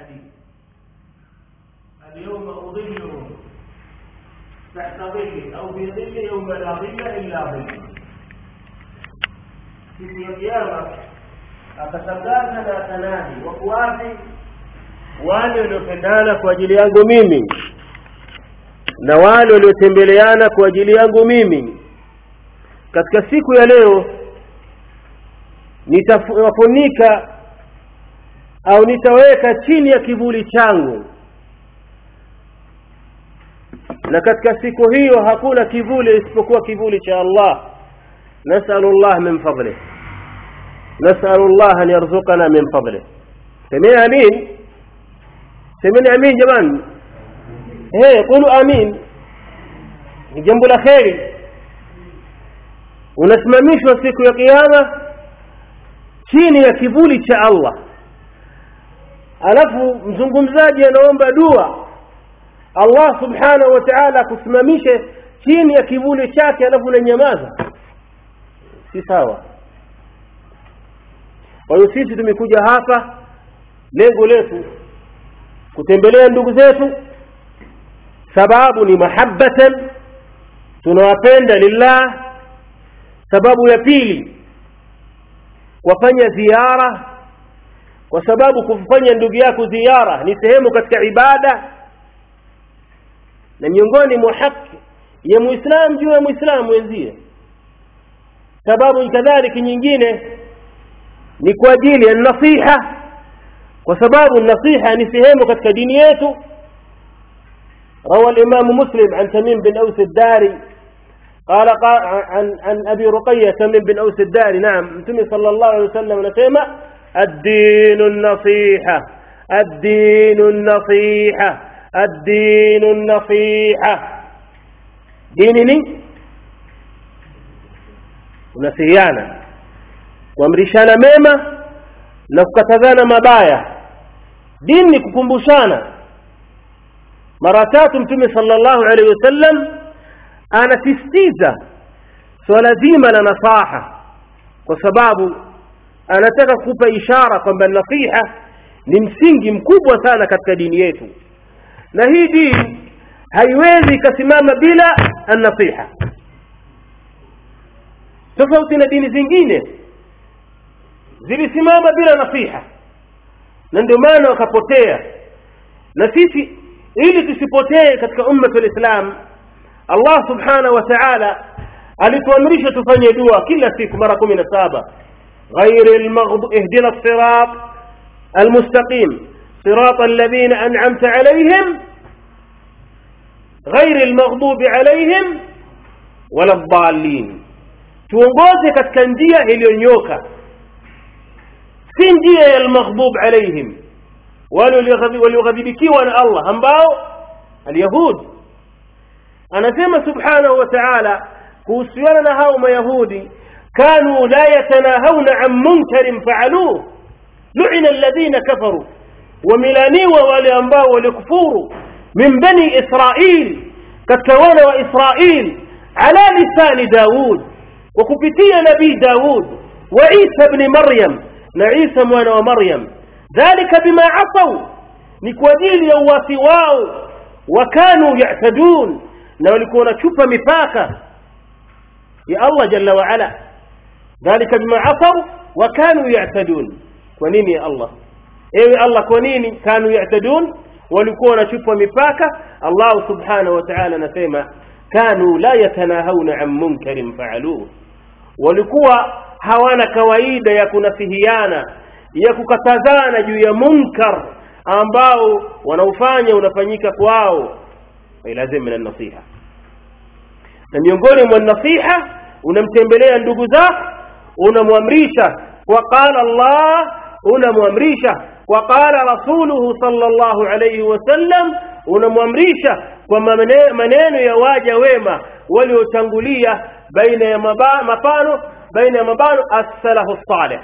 الحديث اليوم أظلهم تحت ظل أو في ظل يوم لا ظل إلا ظل. siku ya kiyama akatangaza na atanadi wafuasi wale waliopendana kwa ajili yangu mimi na wale waliotembeleana kwa ajili yangu mimi. Katika siku ya leo nitawafunika au nitaweka chini ya kivuli changu, na katika siku hiyo hakuna kivuli isipokuwa kivuli cha Allah. Nas'alullah min fadlihi, nas'alullah an yarzuqana min fadlihi. Semeni amin, semeni amin jamani. Qulu amin. Ni jambo la kheri. Unasimamishwa siku ya kiyama chini ya kivuli cha Allah, alafu mzungumzaji anaomba dua Allah subhanahu wa ta'ala kusimamishe chini ya kivuli chake, alafu unanyamaza. Si sawa. Kwa hiyo sisi tumekuja hapa, lengo letu kutembelea ndugu zetu, sababu ni mahabbatan, tunawapenda lillah. Sababu ya pili, wafanya ziara, kwa sababu kufanya ndugu yako ziara ni sehemu katika ibada, na miongoni mwa haki ya muislamu juu ya muislamu wenzie. Sababu kadhalika nyingine ni kwa ajili ya nasiha, kwa sababu nasiha ni sehemu katika dini yetu. روى الإمام مسلم عن تميم بن أوس الداري قال عن أبي رقية تميم بن أوس الداري نعم متى صلى الله عليه وسلم نسمع الدين النصيحة الدين النصيحة الدين النصيحة. دينني unasihiana kuamrishana mema na kukatazana mabaya. Dini ni kukumbushana. Mara tatu Mtume sallallahu alaihi wasallam anasisitiza swala zima la nasaha, kwa sababu anataka kukupa ishara kwamba nasiha ni msingi mkubwa sana katika dini yetu, na hii dini haiwezi kusimama bila an-nasiha. Tofauti na dini zingine zilisimama bila nasiha, na ndio maana wakapotea. Na sisi ili tusipotee katika umma wa Islam, Allah subhanahu wa ta'ala alituamrisha tufanye dua kila siku mara 17. ghayril maghdubi ihdina as-sirat al-mustaqim siratal ladhina an'amta alayhim ghayril maghdubi alayhim waladdallin. Tuongoze katika njia iliyonyoka, si njia ya al-maghdub alayhim, walioghadhibikiwa na Allah ambao al-yahud. Anasema subhanahu wa ta'ala kuhusiana na hao mayahudi, kanu la yatanahawna an munkarin fa'aluhu lu'ina alladhina kafaru, wamilaniwa wale ambao walikufuru min bani Israil, katika wana wa Israil, ala lisani Daud, وكبتية نبي داود وعيسى بن مريم نعيسى موانا ومريم، ذلك بما عصوا نكواديل يواسواو وكانوا يعتدون، نولكونا شوفا مفاكا يا الله جل وعلا، ذلك بما عصوا وكانوا يعتدون. ونيني يا الله ايه الله كونيني كانوا يعتدون ولكونا شوفا مفاكا. الله سبحانه وتعالى نسيما كانوا لا يتناهون عن منكر فعلوه، walikuwa hawana kawaida ya kunasihiana, ya kukatazana juu ya munkar ambao wanaufanya unafanyika kwao. Lazima na nasiha, na miongoni mwa nasiha unamtembelea ndugu zako, unamwamrisha kwa qala Allah, unamwamrisha kwa qala rasuluhu sallallahu alayhi wasallam, unamwamrisha kwa maneno ya waja wema waliotangulia baina ya mabano as-salafu salih.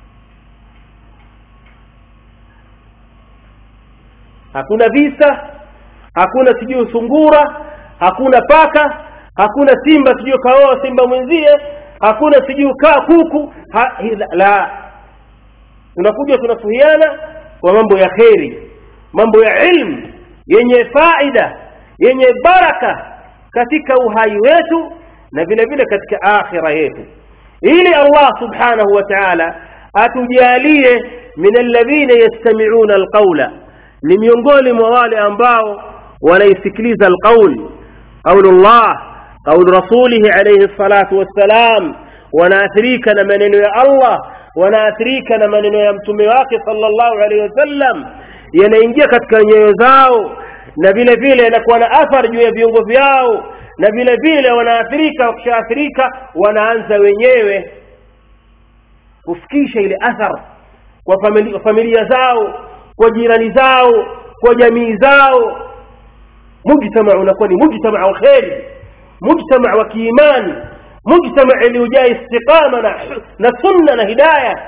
Hakuna visa, hakuna sijui sungura, hakuna paka, hakuna simba sijui kaoa simba mwenzie, hakuna sijui kaa kuku la. Tunakuja tunasuhiana kwa mambo ya kheri, mambo ya ilmu yenye faida, yenye baraka katika uhai wetu na vile vile katika akhira yetu, ili Allah subhanahu wa ta'ala atujalie min alladhina yastami'una alqawla, ni miongoni mwa wale ambao wanaisikiliza alqawl, qaulullah, qaul rasulih alayhi salatu wassalam, wanaathirika na maneno ya Allah, wanaathirika na maneno ya mtume wake sallallahu alayhi wasallam, yanaingia katika nyoyo zao na vile vile yanakuwa na athari juu ya viungo vyao, na vile vile wanaathirika. Wakishaathirika wanaanza wenyewe kufikisha ile athari kwa familia zao, kwa jirani zao, kwa jamii zao. Mujtama unakuwa ni mujtama wa khair, mujtama wa kiimani, mujtama uliojaa istiqama na sunna na hidayah.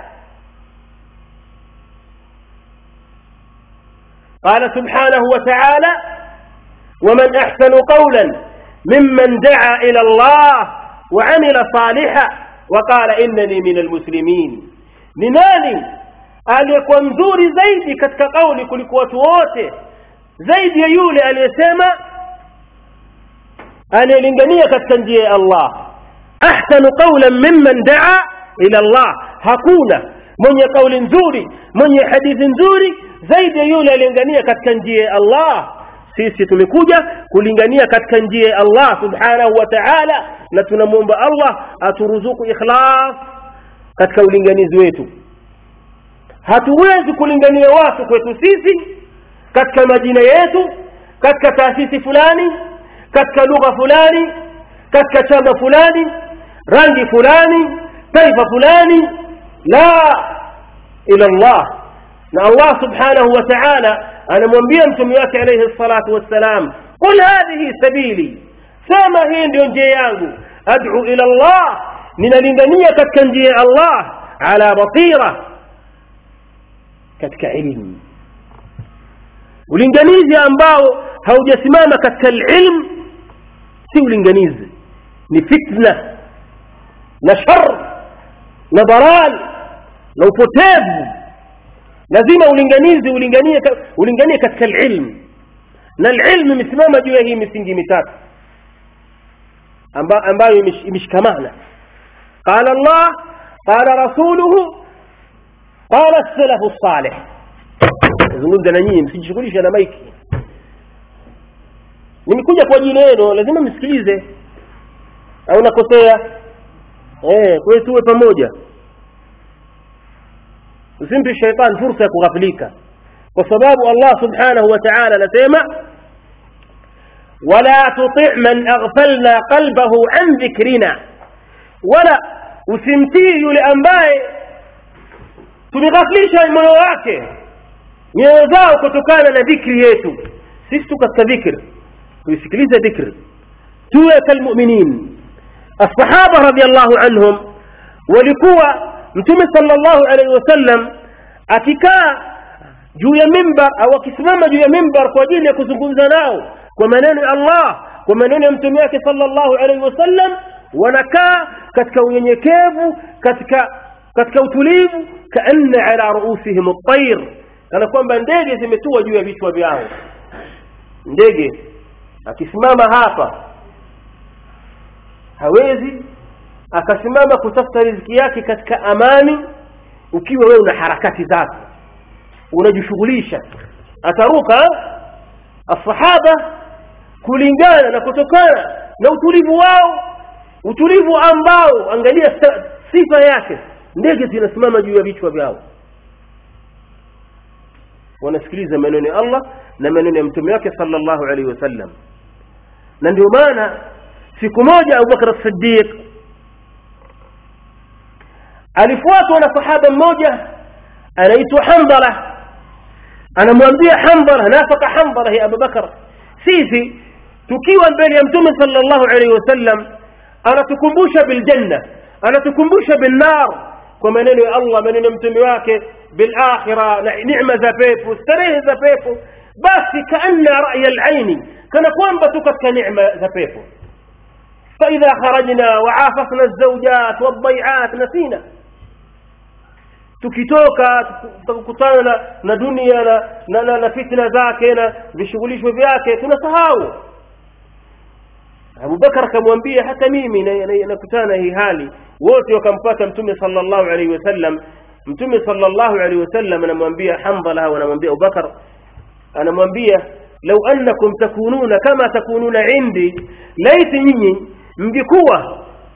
قال سبحانه وتعالى: ومن أحسن قولا ممن دعا إلى الله وعمل صالحا وقال إنني من المسلمين. لناني aliyekuwa mzuri zaidi katika kauli kuliko watu wote, zaidi ya yule aliyesema analingania katika njia ya Allah. Ahsanu qawlan mimman daa ila Allah, hakuna mwenye kauli nzuri, mwenye hadithi nzuri zaidi ya yule aliyengania katika njia ya Allah. Sisi tumekuja kulingania katika njia ya Allah subhanahu wa ta'ala, na tunamuomba Allah aturuzuku ikhlas katika ulinganizi wetu. Hatuwezi kulingania watu kwetu sisi katika majina yetu, katika taasisi fulani, katika lugha fulani, katika chama fulani, rangi fulani, taifa fulani, la ila Allah. na Allah subhanahu wa ta'ala anamwambia mtume wake alayhi salatu wassalam: qul hadhihi sabili, sema hii ndio njia yangu, ad'u ila Allah, ninalingania katika njia ya Allah, ala basira, katika ilmu. Ulinganizi ambao haujasimama katika ilmu si ulinganizi, ni fitna na shar na dalal na upotevu. lazima ulinganizi ulinganie katika ilmu, na ilmu imesimama juu ya hii misingi mitatu ambayo imeshikamana: qala Allah, qala rasuluhu, qala as-salafu salih. zungumza na nyinyi, msijishughulishe na maiki. Nimekuja kwa ajili yenu, lazima msikilize au nakosea. Kwa hiyo tuwe pamoja, usimpe shaytan fursa ya kughafilika, kwa sababu Allah subhanahu wa ta'ala anasema: wala tuti' man aghfalna qalbahu an dhikrina, wala usimtii yule ambaye tumeghaflisha moyo wake, nyoyo zao kutokana na dhikri yetu. sisi tuko katika dhikri, tusikilize dhikri, tuwe kama muuminin. الصحابة رضي الله عنهم walikuwa mtume sallallahu alayhi wasallam akikaa juu ya mimbar au akisimama juu ya mimbar kwa ajili ya kuzungumza nao kwa maneno ya Allah, kwa maneno ya mtume wake sallallahu alayhi wasallam, wanakaa katika unyenyekevu, katika utulivu, kaanna ala ruusihim at-tayr, kana kwamba ndege zimetua juu ya vichwa vyao. Ndege akisimama hapa hawezi akasimama kutafuta riziki yake katika amani ukiwa wewe una harakati zako, unajishughulisha, ataruka. Asahaba kulingana na kutokana na utulivu wao, utulivu ambao, angalia sifa yake, ndege zinasimama juu ya vichwa vyao, wanasikiliza maneno ya Allah na maneno ya mtume wake sallallahu alaihi wasallam. Na ndio maana siku moja Abu Bakr as-Siddiq alifuatwa na sahaba mmoja anaitwa Hanbala. Anamwambia Hanbala, nafaka Hanbala ya Abu Bakr, sisi tukiwa mbele ya mtume sallallahu alaihi wasallam anatukumbusha bil janna, anatukumbusha bin nar, kwa maneno ya Allah, maneno ya mtume wake, bil akhirah, na neema za pepo, starehe za pepo. Basi kaanna ra'y al-aini, kana kwamba tuko katika neema za pepo. فإذا خرجنا وعاففنا الزوجات والضيعات نسينا. tukitoka tukutana na dunia na fitna zake na vishughulisho vyake tunasahau. Abu Bakar akamwambia hata mimi nakutana hii hali. Wote wakampata Mtume sallallahu alaihi wasallam. Mtume sallallahu alaihi wasallam anamwambia Hamdala, anamwambia Abu Bakar, anamwambia law annakum takununa kama takununa indi, laiti nyinyi mngekuwa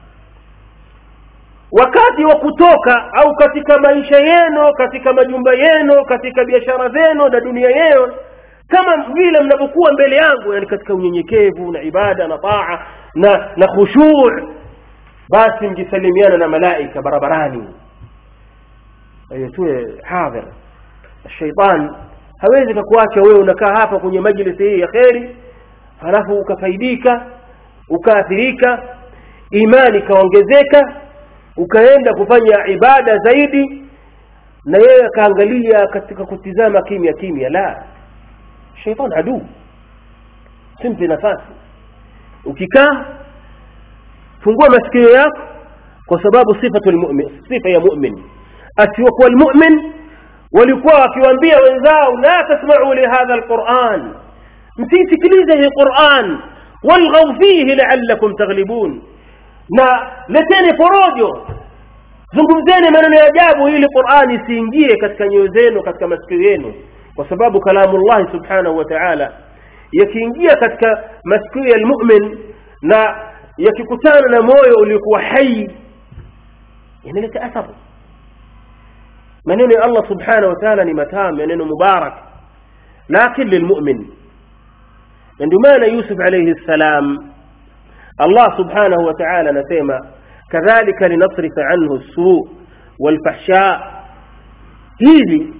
wakati wa kutoka au katika maisha yenu, katika majumba yenu, katika biashara zenu na dunia yenu, kama vile mnapokuwa mbele yangu, yani katika unyenyekevu na ibada na taa na khushu', basi mjisalimiana na malaika barabarani. Ayatue hadhir. Shaytan hawezi kukuacha wewe unakaa hapa kwenye majlisi hii ya khairi halafu ukafaidika, ukaathirika, imani kaongezeka, ukaenda kufanya ibada zaidi, na yeye kaangalia katika kutizama kimya. La, shaytan adu, simpi nafasi. Ukikaa fungua masikio yako, kwa sababu sifa ya mu'min. Asiyokuwa almu'min walikuwa wakiwaambia wenzao, la tasma'u li hadha alquran, msisikilize hii Qur'an, walghaw fihi la'allakum taghlibun, na leteni porojo, zungumzeni maneno ya ajabu ili Qur'an isiingie katika nyoyo zenu, katika masikio yenu, kwa sababu kalamullah subhanahu wa ta'ala yakiingia katika masikio ya almu'min na yakikutana na moyo uliokuwa hai, yanaleta athari. maneno ya Allah subhanahu wa ta'ala ni matamu, maneno mubarak, lakini lilmu'min. Ndio maana Yusuf alayhi salam Allah subhanahu wa ta'ala anasema kadhalika linasrifa anhu as-su' wal-fahsha, hivi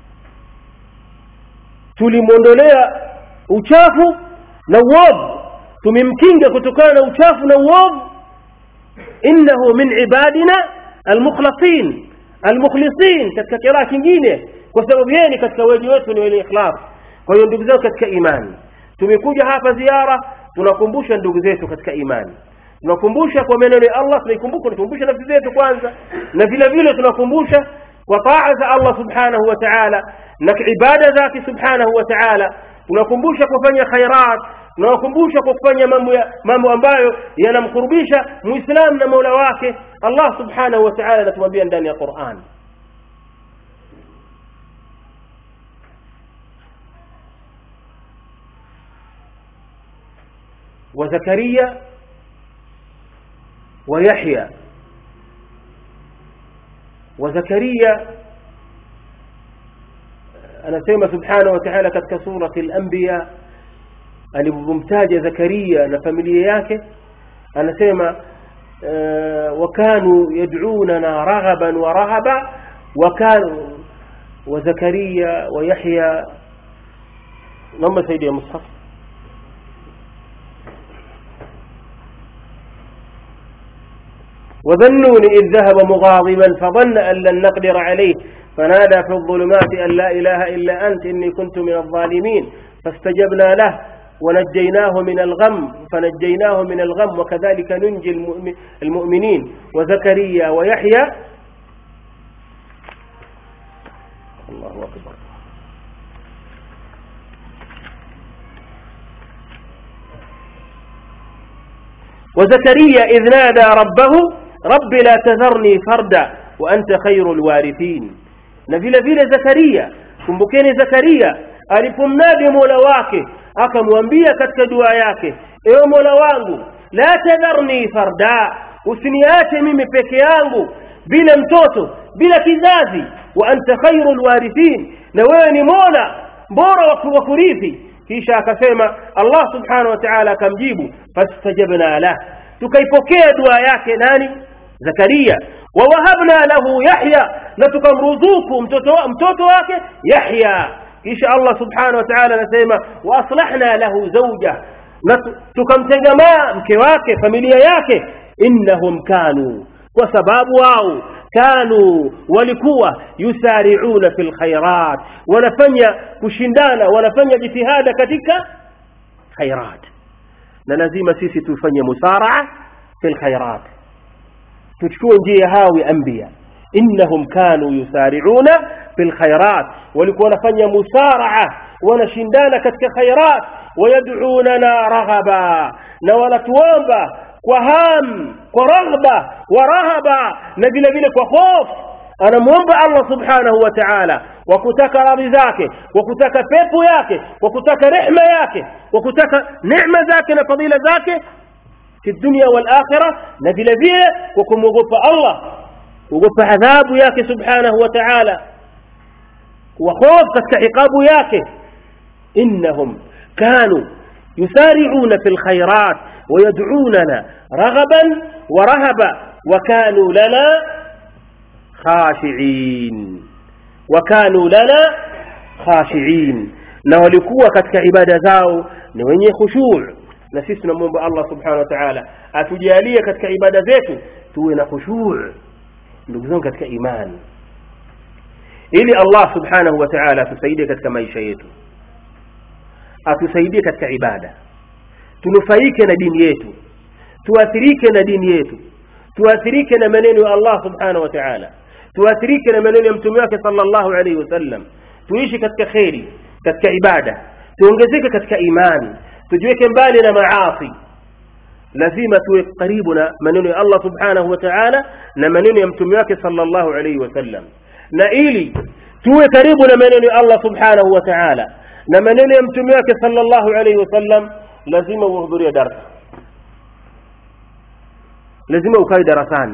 tulimondolea uchafu na uovu, tumemkinga kutokana na uchafu na uovu. innahu min ibadina al-mukhlasin, al-mukhlisin katika kiraa kingine, kwa sababu yeye katika wajibu wetu ni wenye ikhlas. Kwa hiyo ndugu zangu katika imani, tumekuja hapa ziara, tunakumbusha ndugu zetu katika imani, tunakumbusha kwa maneno ya Allah, tunakumbusha nafsi zetu kwanza, na vile vile tunakumbusha kwa taa za Allah subhanahu wa ta'ala na ibada zake subhanahu wa ta'ala. Tunakumbusha kufanya khairat, tunakumbusha kufanya mambo ambayo yanamkurubisha muislamu na Mola wake Allah subhanahu wa ta'ala. Anatuambia ndani ya Qur'an, وزكريا ويحيى. وزكريا anasema subhanahu wa ta'ala katika surati al-anbiya, alipomtaja Zakaria na familia yake anasema wakanu yad'unana raghaban wa rahaba, wakanu wa Zakaria wa Yahya. Naomba saidi ya mushaf. وظنون إذ ذهب مغاضبا فظن أن لن نقدر عليه فنادى في الظلمات أن لا إله إلا أنت إني كنت من الظالمين فاستجبنا له ونجيناه من الغم وكذلك ننجي المؤمنين. وزكريا ويحيى. الله أكبر. وزكريا إذ نادى ربه رب لا تذرني فردا وأنت خير الوارثين. نفيل زكريا، kumbukeni Zakaria alipomnadi Mola wake akamwambia katika dua yake, ewe Mola wangu, la tadharni farda, usiniache mimi peke yangu bila mtoto, bila kizazi, wa anta khairul warithin, na wewe ni Mola bora wa kurithi. Kisha akasema Allah subhanahu wa ta'ala akamjibu, fastajabna lah, tukaipokea dua yake nani? Zakaria. Wa wahabna lahu Yahya, na tukamruzuku mtoto wake Yahya. Kisha Allah subhanahu wa ta'ala anasema wa aslahna lahu zawja, na tukamtengamaa mke wake, familia yake. Innahum kanu, kwa sababu wao kanu walikuwa yusari'una fil khairat, wanafanya kushindana, wanafanya jitihada katika khairat. Na lazima sisi tufanye musara'a fil khairat, tuchukue njia hao ya anbiya. innahum kanu yusari'una fil khairat, walikuwa wanafanya musara'a, wanashindana katika khairat, wayad'unana raghaba, na wanatuomba kwa ham, kwa raghba wa rahaba, na vile vile kwa hofu. Anamuomba Allah subhanahu wa ta'ala wa kutaka radhi zake, wa kutaka pepo yake, wa kutaka rehema yake, wa kutaka neema zake na fadhila zake fi dunya wal akhirah, na vile vile kwa kumwogopa Allah, kuogopa adhabu yake subhanahu wa ta'ala, wa hofu katika iqabu yake. innahum kanu yusari'una fil khairat wa yad'unana raghaban wa rahaba wa kanu lana khashi'in, wa kanu lana khashi'in, na walikuwa katika ibada zao ni wenye khushu'. Na sisi tunamuomba Allah subhanahu wa ta'ala atujalie katika ibada zetu tuwe na khushu', ndugu zangu katika imani, ili Allah subhanahu wa ta'ala atusaidie katika maisha yetu, atusaidie katika ibada, tunufaike na dini yetu, tuathirike na dini yetu, tuathirike na maneno ya Allah subhanahu wa ta'ala, tuathirike na maneno ya mtume wake sallallahu alayhi wasallam, tuishi katika khairi, katika ibada, tuongezeke katika imani, tujiweke mbali na maasi. Lazima tuwe karibu na maneno ya Allah subhanahu wa ta'ala na maneno ya mtume wake sallallahu alayhi wasallam. Na ili tuwe karibu na maneno ya Allah subhanahu wa ta'ala na maneno ya mtume wake sallallahu alayhi wasallam, lazima uhudhurie darasa, lazima ukae darasani.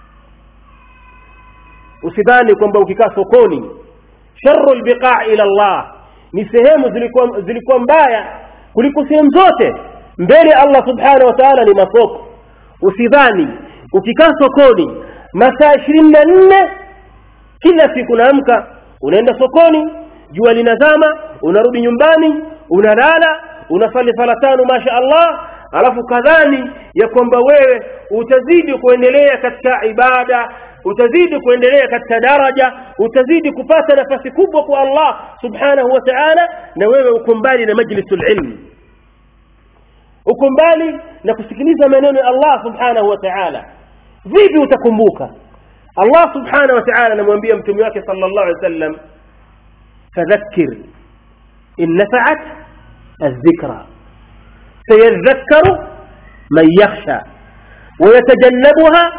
Usidhani kwamba ukikaa sokoni, sharrul biqa' ila Allah, ni sehemu zilikuwa mbaya kuliko sehemu zote mbele Allah subhanahu wa ta'ala ni masoko. Usidhani ukikaa sokoni masaa 24 kila siku, unaamka unaenda sokoni, jua linazama, unarudi nyumbani, unalala, unasali sala 5 masha Allah, alafu kadhani ya kwamba wewe utazidi kuendelea katika ibada, utazidi kuendelea katika daraja, utazidi kupata nafasi kubwa kwa Allah subhanahu wa ta'ala, na wewe uko mbali na majlisul ilm, uko mbali na kusikiliza maneno ya Allah subhanahu wa ta'ala. Vipi utakumbuka? Allah subhanahu wa ta'ala anamwambia mtume wake sallallahu alayhi wasallam, fadhakkir in nafa'at adh-dhikra sayadhakkaru man yakhsha wa yatajannabuha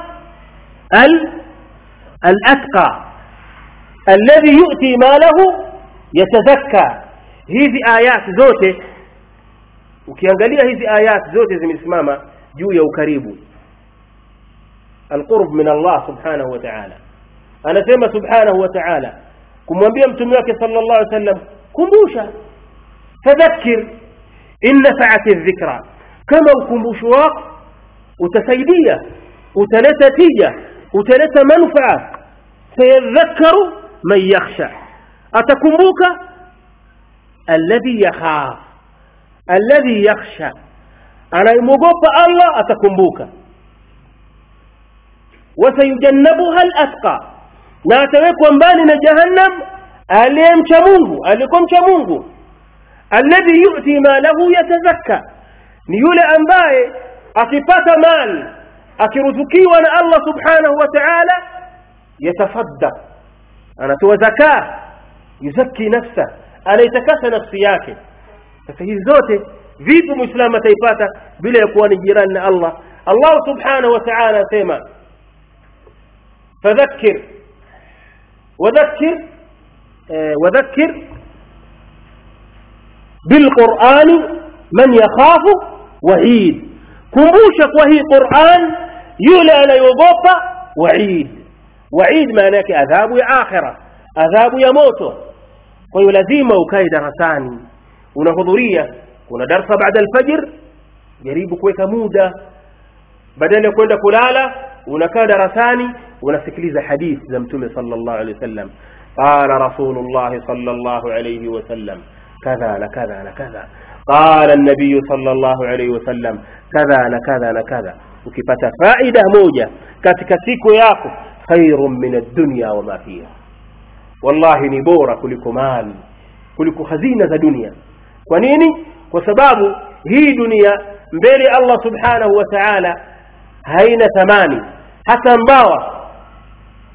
al-atqa alladhi yu'ti malahu yatazakka. Hizi ayat zote, ukiangalia hizi ayat zote zimesimama juu ya ukaribu, alqurb min Allah subhanahu wa ta'ala. Anasema subhanahu wa ta'ala kumwambia mtume wake sallallahu alayhi wasallam, kumbusha, fadhakkir in nafa'ati adh-dhikra, kama ukumbusho wako utasaidia, utaleta tija, utaleta manufaa. sayadhakkaru man yakhsha, atakumbuka alladhi yakhaf, alladhi yakhsha, anayemogopa Allah atakumbuka. wasayujannabuha al-atqa, na atawekwa mbali na jahannam aliyemcha Mungu, alikomcha Mungu. alladhi yu'ti malahu yatazakka, ni yule ambaye akipata mali, akiruzukiwa na Allah subhanahu wa ta'ala, yatasaddaq, anatoa zakaa, yuzakki nafsa, anaitakasa nafsi yake. Sasa hizi zote vipi muislamu ataipata bila kuwa ni jirani na Allah? Allah subhanahu wa ta'ala asema, fadhakkir wadhakkir bilqur'ani man yakhafu wa'id, kumbusha kwa hii Qur'an yule anayogopa wa'id. Wa'id maana yake adhabu ya akhirah, adhabu ya moto. Kwa hiyo lazima ukae darasani, unahudhuria. Kuna darasa baada al-fajr, jaribu kuweka muda, badala ya kwenda kulala unakaa darasani unasikiliza hadithi za mtume sallallahu alayhi wasallam. Qala rasulullah sallallahu alayhi wasallam kadha na kadha na kadha, qala an-nabiy sallallahu alayhi wasallam kadha na kadha na kadha. Ukipata faida moja katika siku yako, khairun min ad-dunya wa ma fiha, wallahi ni bora kuliko mali, kuliko hazina za dunia. Kwa nini? Kwa sababu hii dunia mbele Allah subhanahu wa ta'ala haina thamani, hata mbawa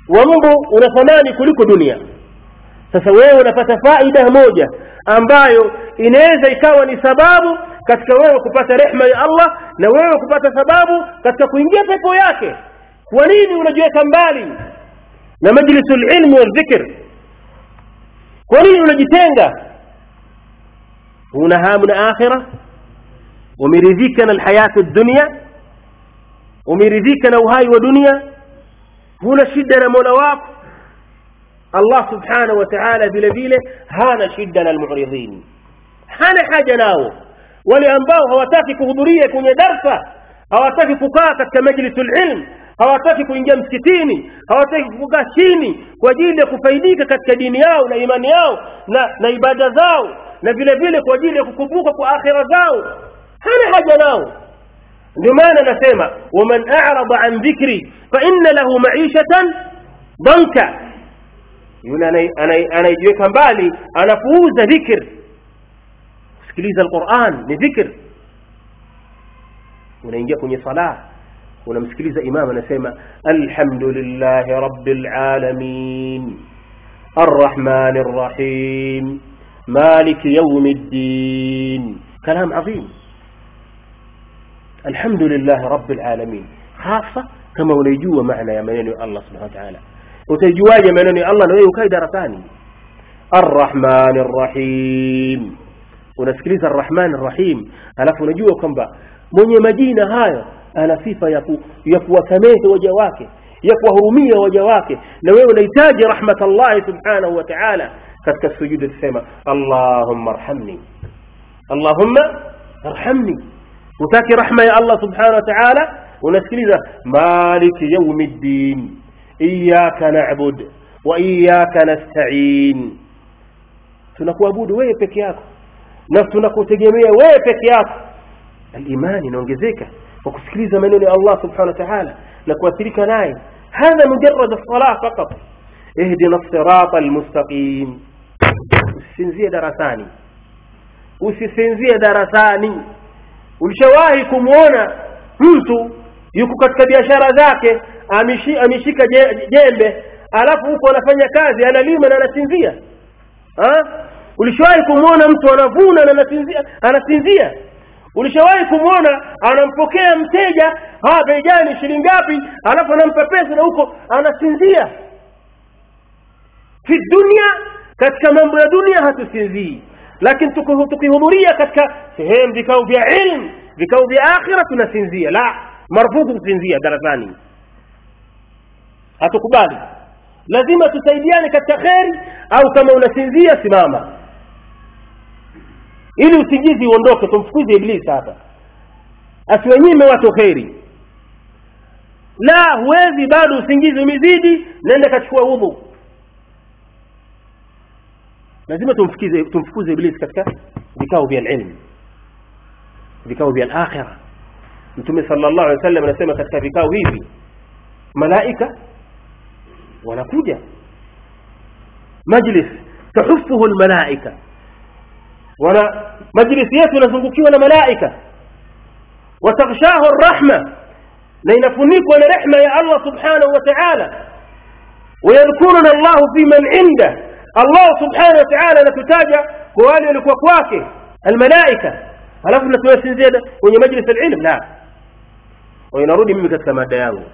wa Mungu una thamani kuliko dunia. Sasa wewe unapata faida moja ambayo inaweza ikawa ni sababu katika wewe kupata rehema ya Allah na wewe kupata sababu katika kuingia pepo yake. Kwa nini unajiweka mbali na majlisul ilmi wal dhikr? Kwa nini unajitenga? Una hamu na akhirah, umeridhika na alhayat ad-dunya, umeridhika na uhai wa dunia, huna shida na Mola wako. Allah subhanahu wa ta'ala vile vile hana shida na almu'ridhin, hana haja nao. Wale ambao hawataki kuhudhuria kwenye darasa, hawataki kukaa katika majlisul ilm, hawataki kuingia msikitini, hawataki kukaa chini kwa ajili ya kufaidika katika dini yao na imani yao na ibada zao, na vile vile kwa ajili ya kukumbuka kwa akhira zao, hana haja nao. Ndio maana nasema waman a'rada an dhikri fa inna lahu ma'ishatan danka. Yule anajiweka mbali, anapuuza dhikr. Sikiliza alquran ni dhikr. Unaingia kwenye sala, unamsikiliza imam anasema alhamdulillahi rabbil alamin arrahmanir rahim maliki yawmiddin. Kalam adhim. Alhamdulillahi rabbil alamin, hasa kama unajua maana ya maneno ya Allah subhanahu wa ta'ala. Utajuaje maneno ya Allah na wewe ukai darasani? Arrahmanir rahim, unasikiliza arrahmanir rahim, alafu unajua kwamba mwenye majina haya ana sifa ya kuwasamehe waja wake, ya kuwahurumia waja wake, na wewe unahitaji rahmatullahi subhanahu wa ta'ala. Katika sujudi tusema Allahumma arhamni, Allahumma arhamni. Utaki rahma ya Allah subhanahu wa ta'ala, unasikiliza maliki yawmiddin iyyaka na'bud wa iyyaka nasta'in. Tunakuabudu wewe peke yako na tunakutegemea wewe peke yako. Al-imani inaongezeka kwa kusikiliza maneno ya Allah subhanahu wa ta'ala na kuathirika naye. Hadha mujarrad as-salah faqat. Ihdina as-sirata al-mustaqim. Usisinzie darasani, usisinzie darasani. Ulishawahi kumuona mtu yuko katika biashara zake ameshika jembe, alafu huko anafanya kazi, analima na anasinzia? Ulishawahi kumuona mtu anavuna na anasinzia? Ulishawahi kumuona anampokea mteja, bei gani, shilingi ngapi, alafu anampa pesa na huko anasinzia? Fi dunya, katika mambo ya dunia hatusinzii, lakini tukihudhuria katika sehemu vikao vya ilmu, vikao vya akhira, tunasinzia. La, marufuku kusinzia darasani, hatukubali. Lazima tusaidiane katika khairi, au kama unasinzia simama ili usingizi uondoke. Tumfukuze iblisi hapa asiwenyime watu khairi. La, huwezi, bado usingizi umezidi, nenda kachukua udhu. Lazima tumfukuze iblisi katika vikao vya ilmu, vikao vya akhira. Mtume sallallahu alaihi wasallam anasema katika vikao hivi malaika wanakuja, majlis tahuffuhu almalaika, wana majlis yetu inazungukiwa na malaika, wataghshahu arrahma, na inafunikwa na rehema ya Allah subhanahu wa ta'ala. Wayadhkuruna Allah fi man inda, Allah subhanahu wa ta'ala anatutaja kwa wale walikuwa kwake almalaika, alafu tunatusinzia kwenye majlis alilm. La, wanarudi mimi katika mada yangu.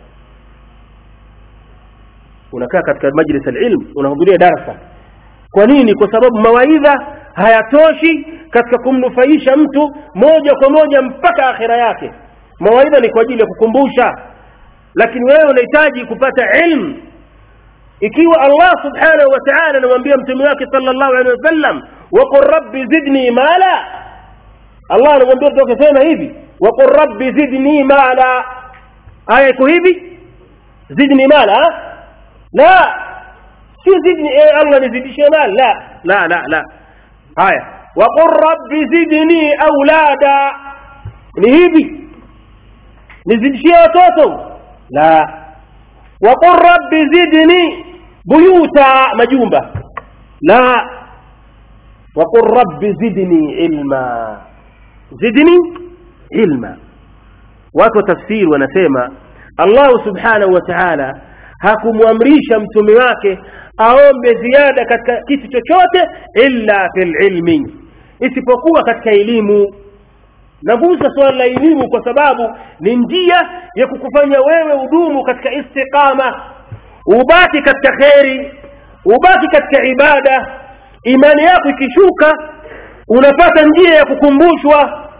Unakaa katika majlis alilm, unahudhuria darasa. Kwa nini? Kwa sababu mawaidha hayatoshi katika kumnufaisha mtu moja kwa moja mpaka akhira yake. Mawaidha ni kwa ajili ya kukumbusha, lakini wewe unahitaji kupata ilmu. Ikiwa Allah subhanahu wa ta'ala anamwambia mtume wake sallallahu alaihi wasallam waqur rabbi zidni mala, Allah anamwambia toka sema hivi waqur rabbi zidni mala. Aya iko hivi, zidni mala. La, si zidni Allah nizidishe mali. La. Haya, waqur rabbi zidni aulada, ni hivi, nizidishie watoto. La, waqur rabbi zidni buyuta, majumba. La, waqur rabbi zidni ilma, zidni ilma. Watu tafsiri wanasema Allah subhanahu wa ta'ala hakumwamrisha mtume wake aombe ziada katika kitu chochote illa fil ilmi, isipokuwa katika elimu. Nagusa swala la elimu kwa sababu ni njia ya kukufanya wewe udumu katika istiqama, ubaki katika khairi, ubaki katika ibada. Imani yako ikishuka unapata njia ya kukumbushwa.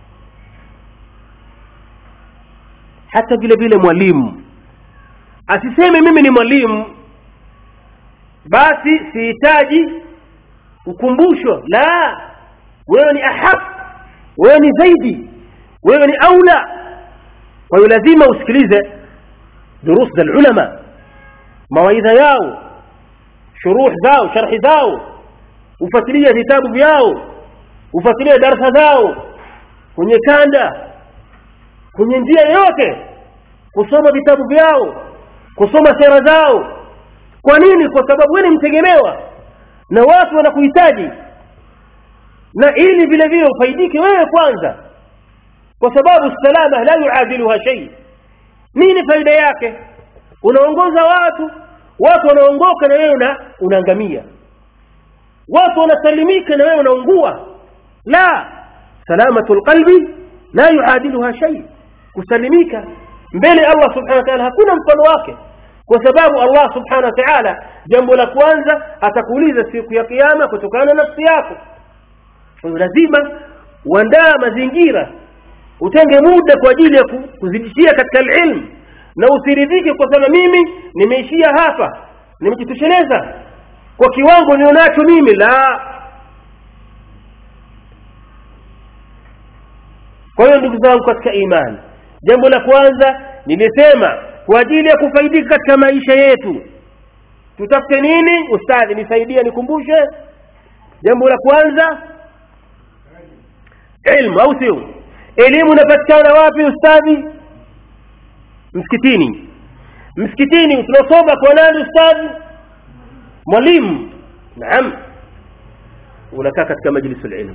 Hata vile vile mwalimu asiseme mimi ni mwalimu basi sihitaji ukumbusho. La, wewe ni ahaq, wewe ni zaidi, wewe ni aula. Kwa hiyo lazima usikilize durus za ulama, mawaidha yao, shuruh zao, sharhi zao, ufuatilie vitabu vyao, ufuatilie darasa zao kwenye kanda, kwenye njia yote, kusoma vitabu vyao, kusoma sera zao. Kwa nini? Kwa sababu wewe ni mtegemewa na watu wanakuhitaji, na ili vile vile ufaidike wewe kwanza, kwa sababu salama la yuadiluha shay. Nini faida yake? Unaongoza watu wanaongoka na wewe unaangamia, watu wanasalimika na wewe unaungua. La, salamatul qalbi la yuadiluha shay. Kusalimika mbele Allah subhanahu wa ta'ala hakuna mfano wake, kwa sababu Allah subhanahu wa ta'ala jambo la kwanza atakuuliza siku ya kiyama kutokana na nafsi yako. Kwa lazima uandaa mazingira, utenge muda kwa ajili ya kuzidishia katika ilmu, na usiridhike kwa sababu mimi nimeishia hapa, nimejitosheleza kwa kiwango nilionacho mimi. La. Kwa hiyo ndugu zangu katika imani, jambo la kwanza nilisema kwa ajili ya kufaidika katika maisha yetu tutafute nini? Ustadhi nisaidie, nikumbushe. Jambo la kwanza ilmu, au sio? Elimu inapatikana wapi ustadhi? Msikitini. Msikitini tunasoma kwa nani ustadhi? Mwalimu. Naam, unakaa katika majlisul ilmu.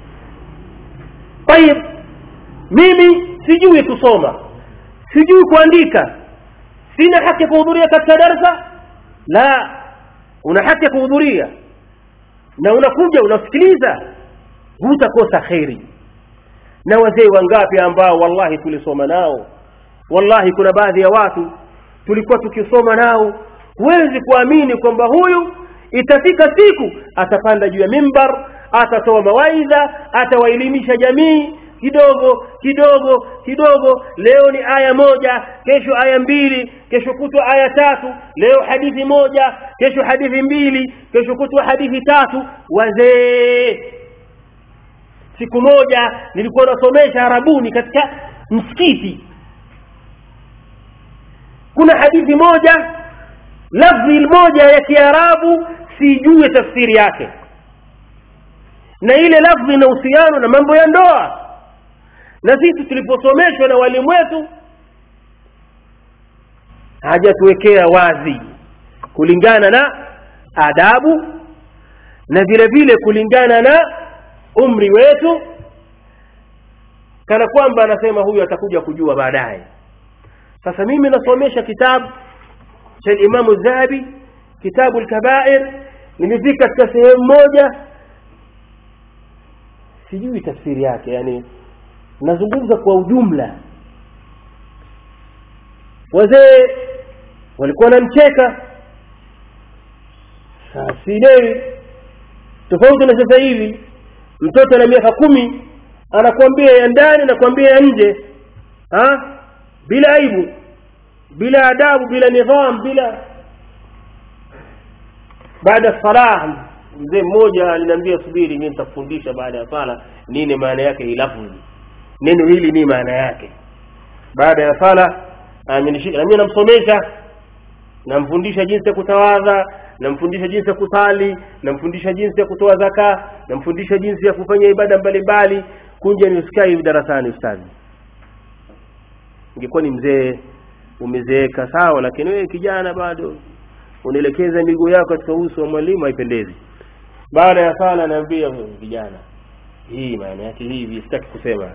Tayeb, mimi sijui kusoma, sijui kuandika, sina haki kuhudhuria katika darasa? La, una haki kuhudhuria na unakuja unasikiliza, hutakosa khairi. Na wazee wangapi ambao wallahi tulisoma nao, wallahi kuna baadhi ya watu tulikuwa tukisoma nao, huwezi kuamini kwamba huyu itafika siku atapanda juu ya mimbar, atatoa mawaidha, atawaelimisha jamii kidogo kidogo kidogo. Leo ni aya moja, kesho aya mbili, kesho kutwa aya tatu, leo hadithi moja, kesho hadithi mbili, kesho kutwa hadithi tatu. Wazee, siku moja nilikuwa nasomesha Arabuni katika msikiti, kuna hadithi moja, lafzi moja ya Kiarabu sijui tafsiri yake, na ile lafzi ina uhusiano na mambo ya ndoa. Na sisi tuliposomeshwa na walimu wetu hajatuwekea wazi kulingana na adabu na vile vile kulingana na umri wetu, kana kwamba anasema huyu atakuja kujua baadaye. Sasa mimi nasomesha kitabu cha Imam Az-Zahabi, kitabu al-Kaba'ir, nimefika katika sehemu moja sijui tafsiri yake, yani nazungumza kwa ujumla. Wazee walikuwa wanamcheka. Sielewi, tofauti na sasa hivi mtoto na miaka 10 anakuambia ya ndani na kuambia ya nje, bila aibu, bila adabu, bila nidhamu, bila. Baada salah mzee mmoja aliniambia subiri, mimi nitakufundisha baada ya sala nini maana yake hii lafzi, neno hili ni maana yake. Baada ya sala amenishika na mimi namsomesha, namfundisha jinsi ya kutawadha, namfundisha jinsi ya kusali, namfundisha jinsi ya kutoa zaka, namfundisha jinsi ya kufanya ibada mbalimbali. Kunja nisikai darasani ustadhi. Ingekuwa ni mzee umezeeka sawa, lakini wewe kijana bado unaelekeza miguu yako katika uso wa mwalimu, haipendezi. Baada ya sala naambia vijana, hii maana yake hivi, sitaki kusema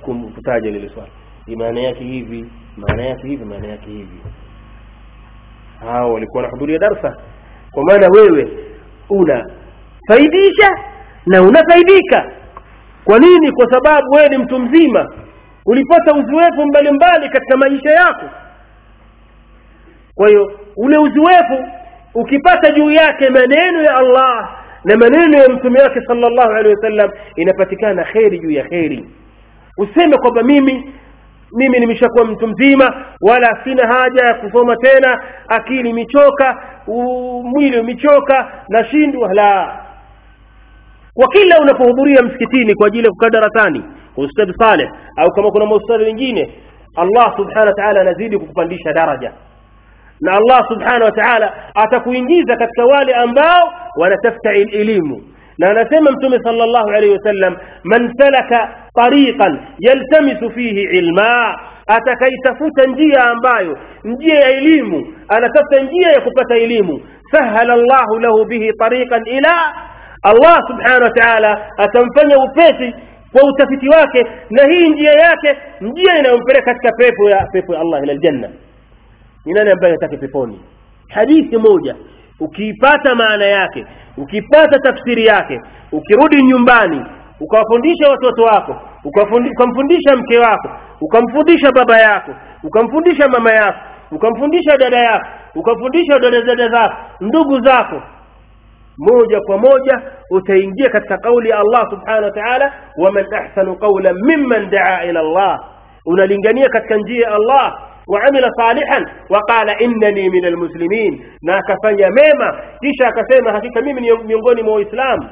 kutaja lile swali, hii maana yake hivi, maana yake hivi, maana yake hivi. hao walikuwa wanahudhuria darasa. Kwa maana wewe unafaidisha na unafaidika. Kwa nini? Kwa sababu wewe ni mtu mzima, ulipata uzoefu mbalimbali katika maisha yako. Kwa hiyo ule uzoefu ukipata juu yake maneno ya Allah na maneno ya mtume wake sallallahu alaihi wasallam, inapatikana khairi juu ya khairi. Useme kwamba mimi nimeshakuwa mtu mzima wala sina haja ya kusoma tena, akili imechoka, mwili umechoka, nashindwa. La, kwa kila unapohudhuria msikitini kwa ajili ya kukaa darasani ustadhi Saleh au kama kuna maustadhi wengine, Allah subhanahu wa ta'ala anazidi kukupandisha daraja, na Allah subhanahu wa ta'ala atakuingiza katika wale ambao wanatafuta elimu. Na anasema mtume sallallahu alayhi wasallam, man salaka tariqan yaltamisu fihi ilma, atakaitafuta njia ambayo njia ya elimu, anatafuta njia ya kupata elimu, sahala Allahu lahu bihi tariqan ila, Allah subhanahu wa ta'ala atamfanya upesi kwa utafiti wake na hii njia yake, njia inayompeleka katika pepo ya Allah ila aljanna. Ni nani ambaye anataka peponi? Hadithi moja ukiipata maana yake, ukipata tafsiri yake, ukirudi nyumbani ukawafundisha watoto wako, ukamfundisha mke wako, ukamfundisha baba yako, ukamfundisha mama yako, ukamfundisha dada yako, ukamfundisha dada zako, ndugu zako, moja kwa moja utaingia katika kauli ya Allah subhanahu wa ta'ala, waman ahsanu qawlan mimman daa ila Allah. Unalingania katika njia ya Allah, وعمل صالحا وقال انني من المسلمين, na akafanya mema kisha akasema hakika mimi ni miongoni mwa Waislamu.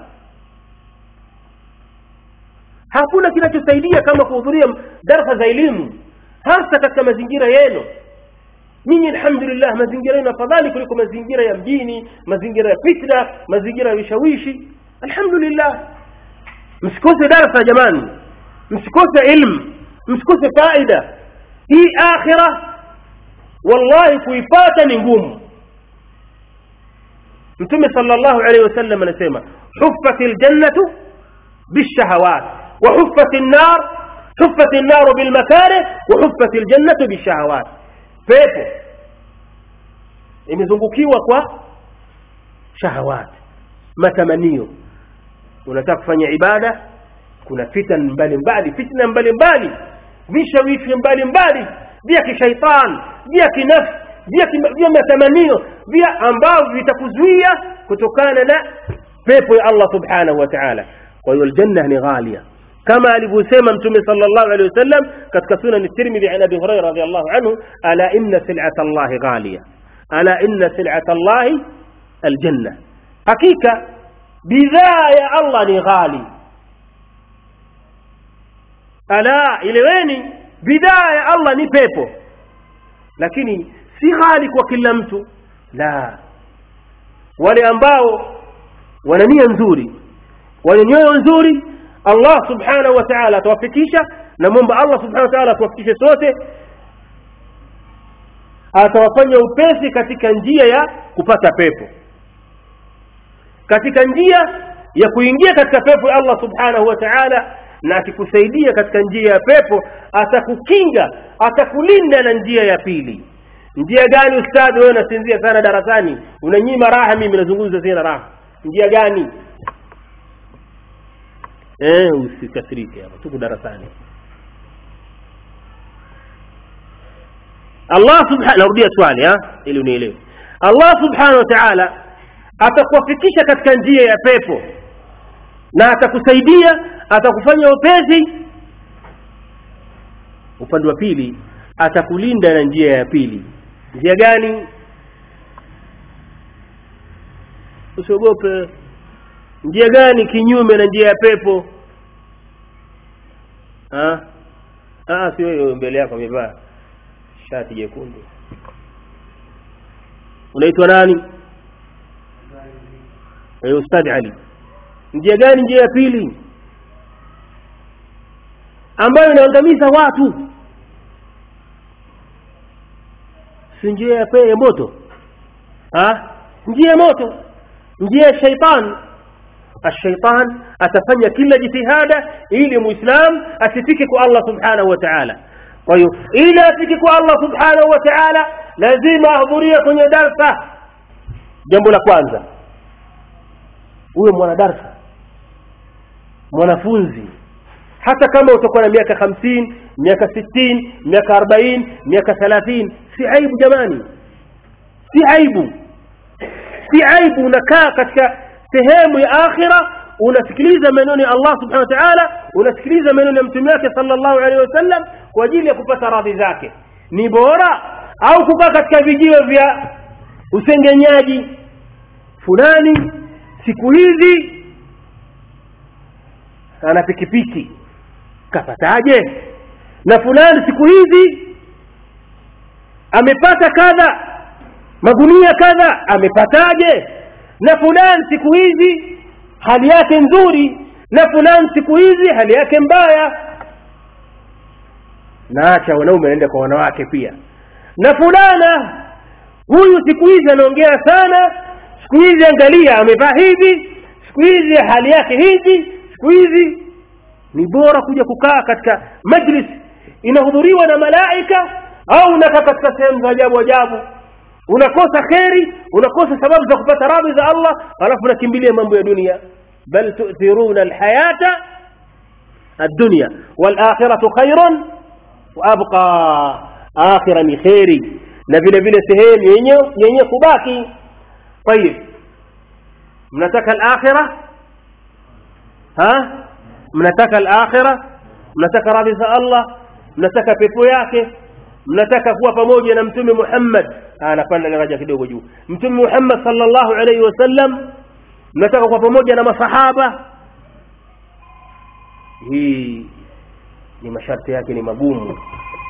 Hakuna kinachosaidia kama kuhudhuria darasa za elimu, hasa katika mazingira yenu. Mimi alhamdulillah mazingira yenu afadhali kuliko mazingira ya mjini, mazingira ya fitna, mazingira ya vishawishi. Alhamdulillah, msikose darasa jamani, msikose ilmu, msikose faida. Hii akhira wallahi kuipata ni ngumu. Mtume sallallahu alayhi wasallam anasema, huffatil jannatu bishahawat wa huffatin nar bil makarih wa huffatil jannatu bishahawat. Pepo imezungukiwa kwa shahawat, matamanio. Unataka kufanya ibada, kuna fitna mbalimbali, vishawishi mbalimbali vya kishaitani, vya kinafsi, vya matamanio, vya ambao vitakuzuia kutokana na pepo ya Allah subhanahu wa ta'ala. Kwa hiyo aljanna ni ghalia, kama alivyosema mtume sallallahu alayhi wasallam katika sunan at-Tirmidhi an Abi Hurairah radhiyallahu anhu, ala inna sil'ata Allah ghaliya, ala inna sil'ata Allah aljanna, hakika bidhaa ya Allah ni ghali. Ala, ileweni bidhaa ya Allah ni pepo, lakini si ghali kwa kila mtu. La, wale ambao wana nia nzuri, wana nyoyo nzuri, Allah subhanahu wa ta'ala atawafikisha. Na muomba Allah subhanahu wa ta'ala atuwafikishe sote, atawafanya upesi katika njia ya kupata pepo, katika njia ya kuingia katika pepo ya Allah subhanahu wa ta'ala. Na akikusaidia katika njia ya pepo, atakukinga, atakulinda na njia ya pili. Njia gani ustadhi? Wewe unasinzia sana darasani, unanyima raha, mimi nazungumza tena raha. Njia gani? Usikasirike hapa, tuko darasani. Allah subhanahu, narudia swali ili unielewe. Allah subhanahu wa ta'ala atakuwafikisha katika njia ya pepo na atakusaidia, atakufanya upesi. Upande wa pili atakulinda na njia ya pili. Njia gani? Usiogope. Njia gani kinyume na njia ya pepo? Sio hiyo mbele yako umevaa shati jekundu. Unaitwa nani? Ustadh Ali. Njia gani? Njia ya pili ambayo inaangamiza watu, si njia ya moto. Njia ya moto, njia ya shaitan. Ashaitan atafanya kila jitihada ili muislam asifike kwa Allah subhanahu wa ta'ala. Kwa hiyo ili afike kwa Allah subhanahu wa ta'ala lazima ahudhurie kwenye darasa. Jambo la kwanza, huyo mwana darasa, mwanafunzi, hata kama utakuwa na miaka 50, miaka 60, miaka 40, miaka 30, si aibu jamani, si aibu. Si aibu unakaa katika sehemu ya akhira unasikiliza maneno ya Allah subhanahu wa ta'ala, unasikiliza maneno ya mtume wake sallallahu alaihi wasallam kwa ajili ya kupata radhi zake. Ni bora au kukaa katika vijiwe vya usengenyaji? Fulani siku hizi ana pikipiki, kapataje? Na fulani siku hizi amepata kadha, magunia kadha, amepataje? Na fulani siku hizi hali yake nzuri, na fulani siku hizi hali yake mbaya. Naacha wanaume waende kwa wanawake pia. Na fulana huyu siku hizi anaongea sana, siku hizi angalia amevaa hivi, siku hizi hali yake hivi, siku hizi. Ni bora kuja kukaa katika majlis inahudhuriwa na malaika, au unakaa katika sehemu za ajabu ajabu, unakosa khairi, unakosa sababu za kupata radhi za Allah, alafu unakimbilia mambo ya dunia. Bal tu'thiruna alhayata ad-dunya wal akhiratu khairun wa abqa. Akhira ni khairi na vile vile sehemu yenye kubaki. Tayeb, mnataka al-akhirah? Mnataka al-akhirah? Mnataka radhi za Allah? Mnataka pepo yake? Mnataka kuwa pamoja na mtume Muhammad? Anapanda daraja kidogo juu. Mtume Muhammad sallallahu alayhi wasallam. Mnataka kuwa pamoja na masahaba? Hii ni masharti yake ni magumu.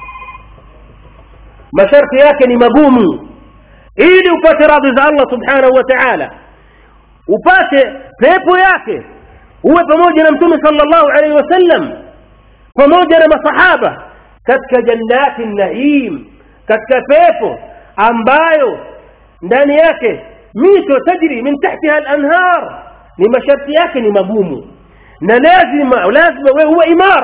Masharti yake ni magumu. Ili upate radhi za Allah subhanahu wa ta'ala, upate pepo yake, uwe pamoja na mtume sallallahu alayhi wasallam, pamoja na masahaba katika jannati naim, katika pepo ambayo ndani yake mito tajri min tahtiha al-anhar. Ni masharti yake ni magumu, na lazima wewe uwe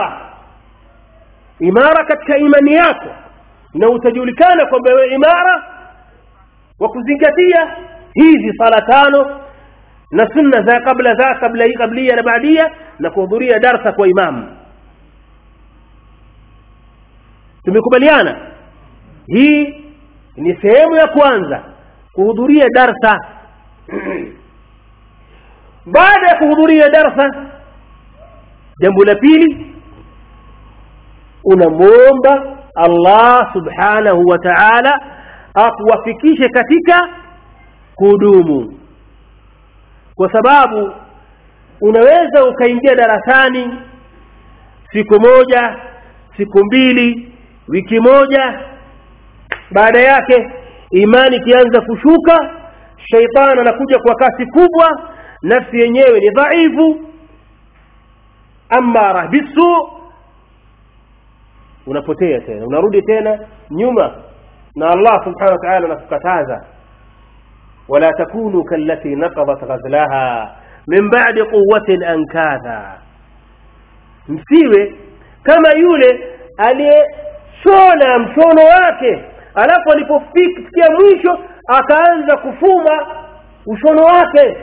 imara katika imani yako, na utajulikana kwamba wewe imara wa kuzingatia hizi sala tano na sunna za kabla na baadia, na kuhudhuria darasa kwa imamu. Tumekubaliana hii ni sehemu ya kwanza, kuhudhuria darasa. Baada ya kuhudhuria darasa, jambo la pili, unamuomba Allah subhanahu wa ta'ala akuwafikishe katika kudumu. Kwa sababu unaweza ukaingia darasani siku moja, siku mbili, wiki moja, baada yake imani kianza kushuka, shaitani anakuja kwa kasi kubwa, nafsi yenyewe ni dhaifu, amara bisu, unapotea tena, unarudi tena nyuma. Na Allah subhanahu wa ta'ala anakukataza, wala takunu kallati naqadat ghazlaha min ba'di quwwatin ankatha. Msiwe kama yule aliyeshona mshono wake, alafu alipofikia mwisho akaanza kufuma ushono wake.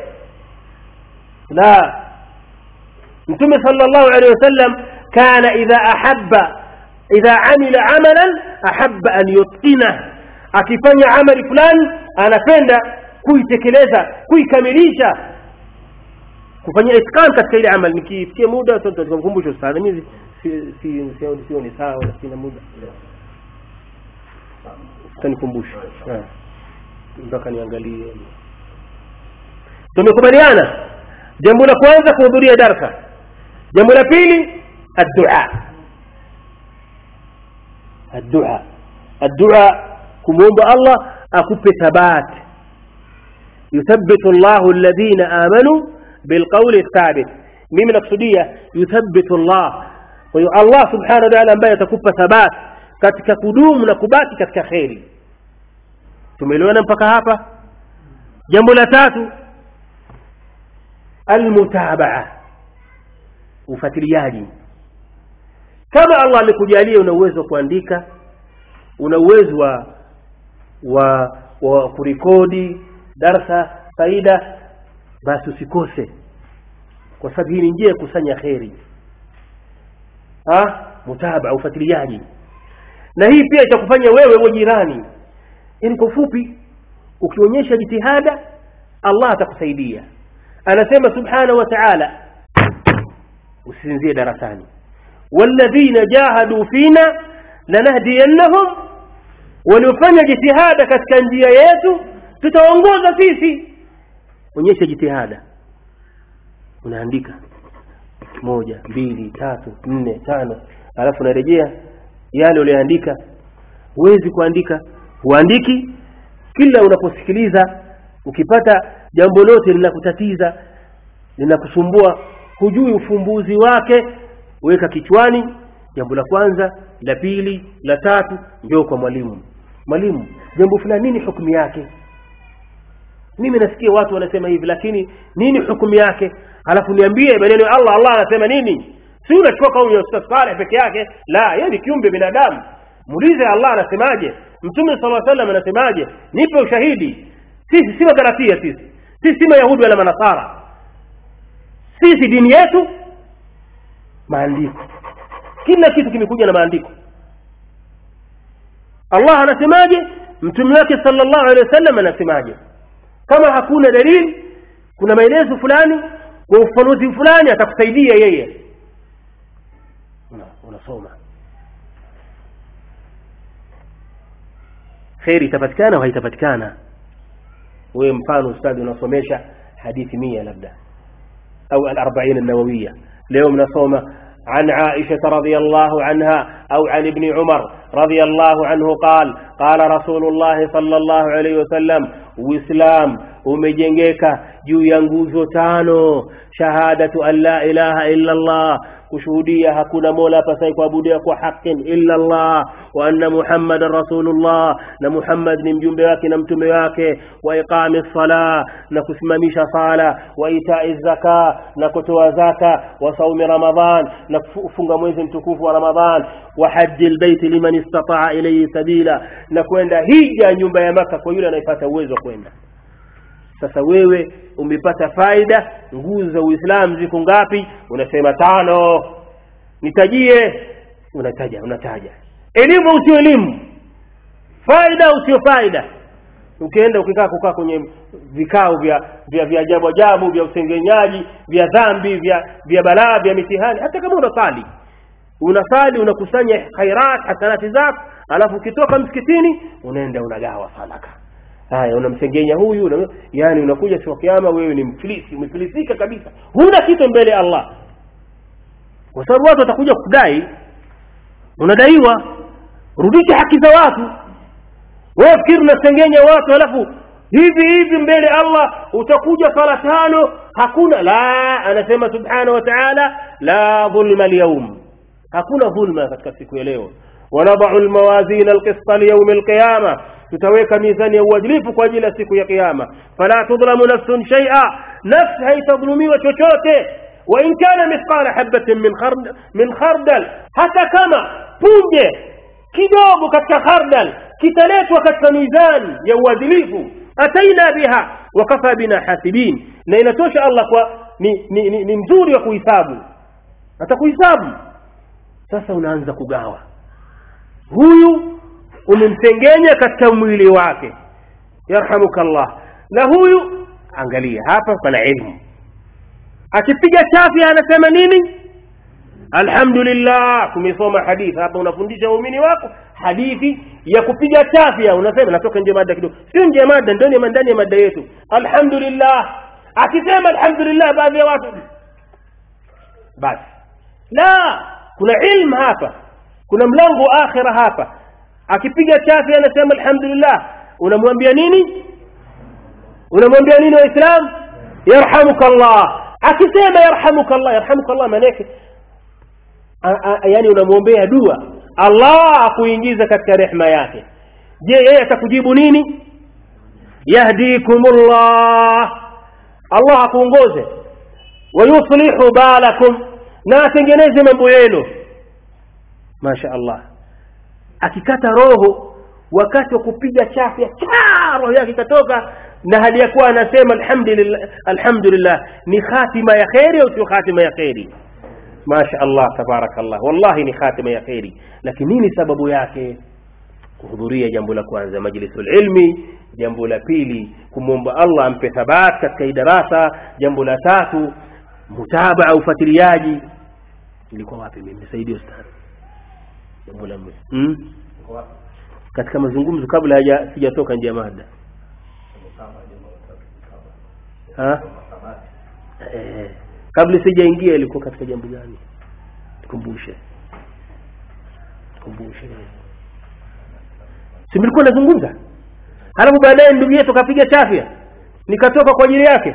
La, Mtume sallallahu alayhi wasallam kana idha amila amalan ahabba an yutqina. Akifanya amali fulani anapenda kuitekeleza, kuikamilisha, kufanya itqan katika ile amali. Nikifikia muda tutakumbusha sana, mimi sioni sawa wala sina muda, utanikumbusha mpaka niangalie. Tumekubaliana jambo la kwanza kuhudhuria darasa, jambo la pili الدعاء kumuomba Allah akupe thabat. Yuthabbitu Allahu alladhina amanu bilqawli thabit. Mimi nakusudia yuthabbitu Allah, kwa hiyo Allah subhanahu wa ta'ala ambaye atakupa thabat katika kudumu na kubaki katika khairi. Tumeelewana mpaka hapa? Jambo la tatu, almutabaa, ufuatiliaji. kama Allah amekujalia una uwezo wa kuandika, una uwezo wa kurekodi darasa faida, basi usikose, kwa sababu hii ni njia ya kusanya khairi. Mutaba, ufuatiliaji. Na hii pia itakufanya wewe uwe jirani. Yaani kwa ufupi, ukionyesha jitihada, Allah atakusaidia. Anasema subhanahu wa ta'ala, usisinzie darasani, walladhina jahadu fina lanahdiyannahum, waliofanya jitihada katika njia yetu tutaongoza sisi. Onyesha jitihada, unaandika 1 2 3 4 5, alafu unarejea yale uliyoandika. Huwezi kuandika, huandiki. Kila unaposikiliza, ukipata jambo lote linakutatiza, linakusumbua, hujui ufumbuzi wake, weka kichwani jambo la kwanza, la pili, la tatu, njoo kwa mwalimu. Mwalimu, jambo fulani nini hukumu yake? Mimi nasikia watu wanasema hivi, lakini nini hukumu yake? Alafu niambie maneno ya Allah anasema nini? Si unachukua kauli ya Ustaz Saleh peke yake. La, yeye ni kiumbe binadamu. Muulize Allah anasemaje, Mtume sallallahu alaihi wasallam anasemaje, nipe ushahidi. Sisi si Wagalatia, sisi si Mayahudi wala Manasara. Sisi dini yetu maandiko. Kila kitu kimekuja na maandiko. Allah anasemaje, Mtume wake sallallahu alaihi wasallam anasemaje. Kama hakuna dalili, kuna maelezo fulani, kwa ufafanuzi fulani, atakusaidia yeye. Unasoma. Khairi itapatikana au haitapatikana? Wewe mfano ustadi unasomesha hadithi 100 labda, au al-40 an-nawawiyya, leo mnasoma عن عائشة رضي الله عنها أو عن ابن عمر رضي الله عنه قال رسول الله صلى الله عليه وسلم وإسلام umejengeka juu ya nguzo 5: shahadatu an la ilaha illa Allah, kushuhudia hakuna mola apasaye kuabudiwa kwa haki illa Allah, wa anna Muhammadar Rasulullah, na Muhammad ni mjumbe wake na mtume wake, wa iqamis sala, na kusimamisha sala, wa itaiz zaka, na kutoa zaka, wa saumi Ramadhan, na kufunga mwezi mtukufu wa Ramadhan, wa hajjil bait liman istata'a ilayhi sabila, na kwenda hija nyumba ya Maka kwa yule anayepata uwezo kwenda. Sasa wewe umepata faida. Nguzo za Uislamu ziko ngapi? Unasema 5. Nitajie, unataja. Elimu usio elimu, faida usio faida. Ukienda kukaa kwenye vikao vya ajabu vya usengenyaji, vya dhambi, vya balaa, vya mitihani, hata kama unasali unakusanya khairat hasanati zako, alafu ukitoka msikitini unaenda unagawa sadaka. Haya, unamsengenya huyu, yani unakuja siku ya kiyama wewe ni mfilisi, umefilisika kabisa, huna kitu mbele Allah. Kwa sababu watu watakuja kudai, unadaiwa, rudisha haki za watu. Wewe fikiri unasengenya watu, alafu hivi mbele Allah utakuja sala 5 hakuna. La, anasema subhanahu wa ta'ala, la dhulma al-yawm, hakuna dhulma katika siku ya leo. ونضع الموازين القسط ليوم القيامة, tutaweka mizani ya uadilifu kwa ajili ya siku ya kiyama. Fala tudlamu nafsun shay'a, nafsi haitadhulumiwa chochote. Wa in kana mithqala habatin min khardal, hata kama punje kidogo katika khardal kitaletwa katika mizani ya uadilifu, ataina biha wa kafa bina hasibin, na inatosha Allah kwa ni mzuri wa kuhesabu, atakuhesabu. Sasa unaanza kugawa. Huyu umemsengenya katika mwili wake, yarhamukallah, na huyu angalia hapa pana elimu. Akipiga chafi anasema nini? Alhamdulillah. Tumesoma hadithi hapa, unafundisha waumini wako hadithi ya kupiga chafi, unasema natoka nje mada kidogo, sio nje mada, ndani ya mada yetu. Alhamdulillah. Akisema alhamdulillah baadhi ya watu basi, la, kuna ilmu hapa, kuna mlango akhira hapa. Akipiga chafi anasema alhamdulillah, unamwambia nini? Unamwambia nini Waislamu? Yarhamukallah. Akisema yarhamukallah maana yake yani unamwombea dua Allah akuingiza katika rehema yake. Je, yeye atakujibu nini? Yahdikumullah, Allah akuongoze, wa yuslihu balakum, na atengeneze mambo yenu. Masha Allah, akikata roho wakati wa kupiga chafya, roho yake ikatoka, na hali ya kuwa anasema alhamdulillah, ni khatima ya khairi au sio khatima ya khairi? Masha Allah, tabarakallah, wallahi ni khatima ya khairi. Lakini nini sababu yake? Kuhudhuria jambo la kwanza majlisul ilmi, jambo la pili kumwomba Allah ampe thabat katika darasa, jambo la tatu mutabaa, ufuatiliaji. Nilikuwa wapi mimi? Nisaidie ustaz. Jambo la katika mazungumzo kabla sijatoka nje ya mada. Kabla sijaingia ilikuwa katika jambo gani? Tukumbushe. Similikuwa nazungumza. Halafu baadaye ndugu yetu kapiga chafya, nikatoka kwa ajili yake.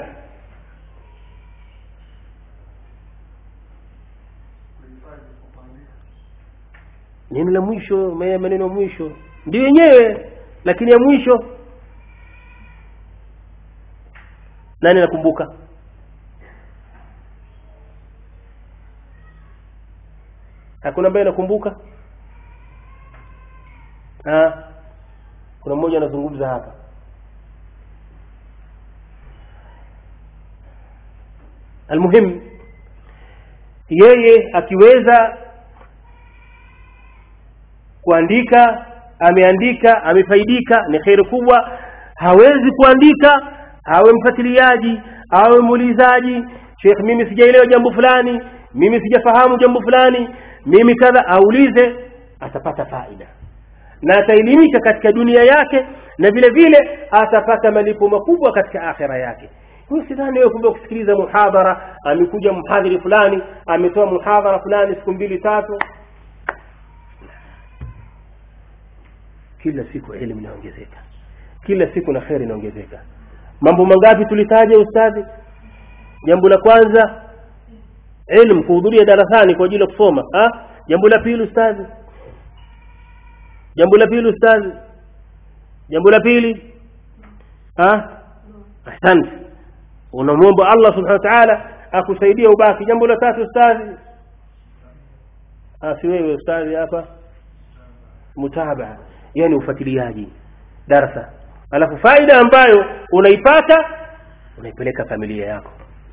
Nini la mwisho? Maneno mwisho ndio yenyewe, lakini ya mwisho nani nakumbuka? Hakuna ambaye nakumbuka? Kuna mmoja anazungumza hapa. Almuhim, yeye akiweza kuandika, ameandika, amefaidika, ni khairi kubwa. Hawezi kuandika, awe mfuatiliaji, awe muulizaji, Sheikh mimi sijaelewa jambo fulani, mimi sijafahamu jambo fulani, mimi kadha, aulize, atapata faida na ataelimika katika dunia yake, na vile vile atapata malipo makubwa katika akhira yake. Usidhani wewe kumbe kusikiliza muhadhara, amekuja mhadhiri fulani ametoa muhadhara fulani siku 2-3, kila siku elimu inaongezeka, kila siku na khair inaongezeka. Mambo mangapi tulitaja ustadhi? Jambo la kwanza elimu, kuhudhuria darasani kwa ajili ya kusoma. Jambo la pili ustadhi, jambo la pili ustadhi, jambo la pili ahsante, unamwomba Allah subhanahu wa ta'ala akusaidia ubaki. Jambo la tatu ustadhi, si wewe ustadhi hapa, mutabaa, yani ufuatiliaji darasa, alafu faida ambayo unaipata unaipeleka familia yako.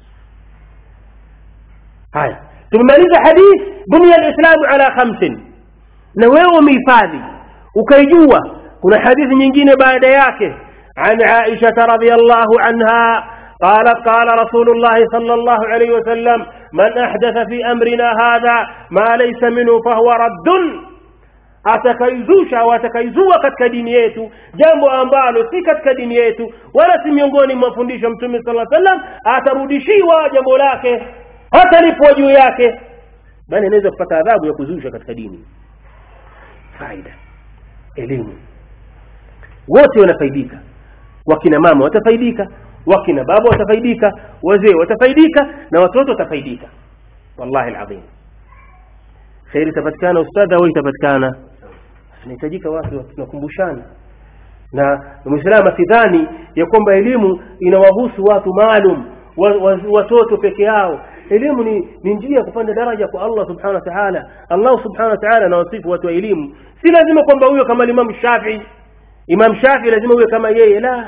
Haya, tumemaliza hadith bunya al-islam ala 5, na wewe umehifadhi ukaijua. Kuna hadithi nyingine baada yake, an Aisha radhiyallahu anha قالت قال رسول الله صلى الله عليه وسلم من أحدث في أمرنا هذا ما ليس منه فهو رد. Atakaizusha watakaizua katika dini yetu jambo ambalo si katika dini yetu wala si miongoni mwa mafundisho Mtume sallallahu alaihi wasallam, atarudishiwa jambo lake, hatalipwa juu yake, bali anaweza kupata adhabu ya kuzusha katika dini. Faida elimu, wote wanafaidika. Wakina mama watafaidika, wakina baba watafaidika, wazee watafaidika, na watoto watafaidika. Wallahi alazim, khairi tapatikana ustadha, au itapatikana. Tunahitajika watu tunakumbushana. Na Muislamu sidhani ya kwamba elimu inawahusu watu maalum, watoto peke yao. Elimu ni njia ya kupanda daraja kwa Allah subhanahu wa ta'ala. Allah subhanahu wa ta'ala anawasifu watu wa elimu. Si lazima kwamba huyo kama Imam Shafi'i, Imam Shafi'i lazima huyo kama yeye, la.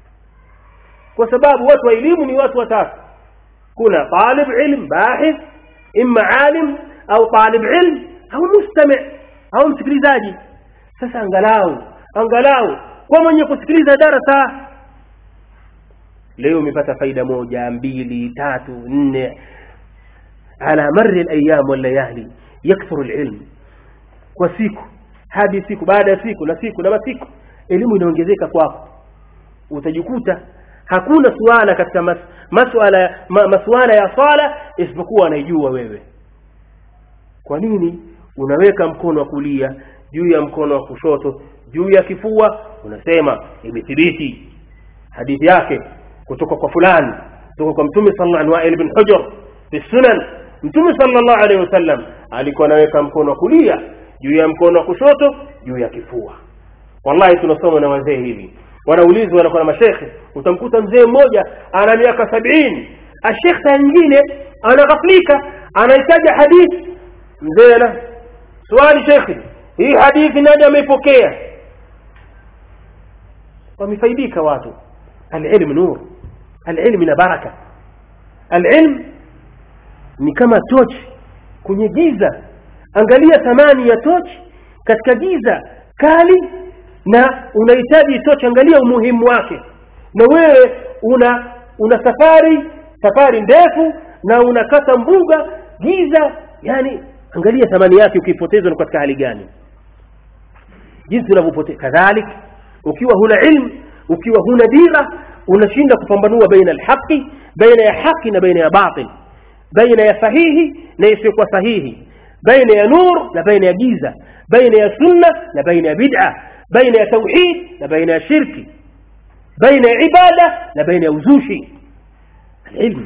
Kwa sababu watu wa elimu ni watu watatu. Kuna talib ilm bahith, imma alim au talib ilm au mustami' au msikilizaji. Sasa angalau kwa mwenye kusikiliza darasa leo umepata faida 1, 2, 3, 4 ala marri al-ayyam wal layali yakthuru al-ilm. Kwa siku hadi siku baada ya siku na siku na masiku elimu inaongezeka kwako. Utajikuta hakuna suala katika masuala ya sala isipokuwa anaijua wewe. Kwa nini? Unaweka mkono wa kulia juu ya mkono wa kushoto juu ya kifua, unasema imethibiti hadithi yake kutoka kwa fulani, kutoka kwa Mtume sallallahu alaihi ibn Hujr fi sunan. Mtume sallallahu alaihi wasallam alikuwa anaweka mkono wa kulia juu ya mkono wa kushoto juu ya kifua. Wallahi tunasoma na wazee hivi, wanaulizwa wanakuwa na mashekhe, utamkuta mzee mmoja ana miaka 70, ashekhe mwingine anaghaflika, anahitaji hadithi, mzee swali shekhi, hii hadithi nani ameipokea? Wamefaidika watu. Al-ilm nur, al-ilm ina baraka. Al-ilm ni kama tochi kwenye giza. Angalia thamani ya tochi katika giza kali, na unahitaji tochi, angalia umuhimu wake. Na wewe una safari ndefu na unakata mbuga giza, yani angalia thamani yake ukipoteza katika hali gani, jinsi unavyopotea. Kadhalika ukiwa huna ilmu, ukiwa huna dira, unashinda kupambanua baina al-haqi, baina ya haki na baina ya batil, baina ya sahihi na isiyokuwa sahihi, baina ya nur na baina ya giza, baina ya sunna na baina ya bid'a, baina ya tauhid na baina ya shirki, baina ya ibada na baina ya uzushi. Ilmu.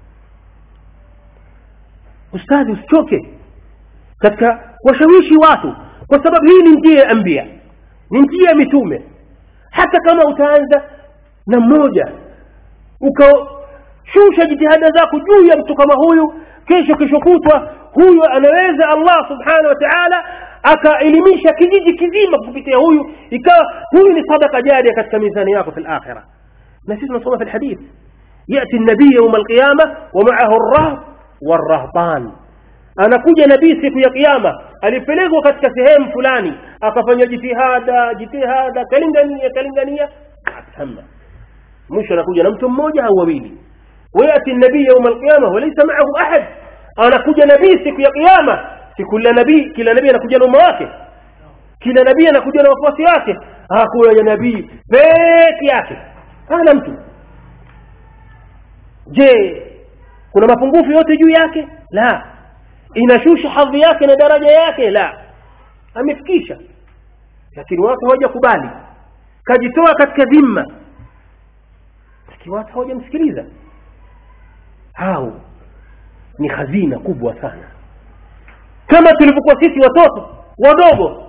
Ustadhi, usichoke katika washawishi watu, kwa sababu hii ni njia ya anbiya, ni njia ya mitume. Hata kama utaanza na mmoja, ukashusha jitihada zako juu ya mtu kama huyu, kesho kutwa huyu anaweza Allah subhanahu wa ta'ala akaelimisha kijiji kizima kupitia huyu, ikawa huyu ni sadaka jaria katika mizani yako fil akhirah. Na sisi tunasoma fil hadith, yati an-nabiy yawm al-qiyamah wa ma'ahu ar-rahb war-rahban. Anakuja nabii siku ya kiyama, alipelekwa katika sehemu fulani, akafanya jitihada, kalingania, akasema mwisho anakuja na mtu mmoja au wawili. Wayati an-nabiy yawm al-qiyamah wa laysa ma'ahu ahad. Anakuja nabii siku ya kiyama, kila nabii anakuja na umma wake, kila nabii anakuja na wafuasi wake. Hakuja nabii peke yake, hana mtu. Je, kuna mapungufu yote juu yake? La. Inashusha hadhi yake na daraja yake? La. Amefikisha. Lakini watu hawajakubali, kajitoa katika dhima, lakini watu hawajamsikiliza. Hao ni hazina kubwa sana. Kama tulivyokuwa sisi watoto wadogo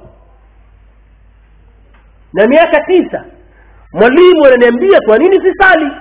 na miaka 9, mwalimu ananiambia kwa nini sisali,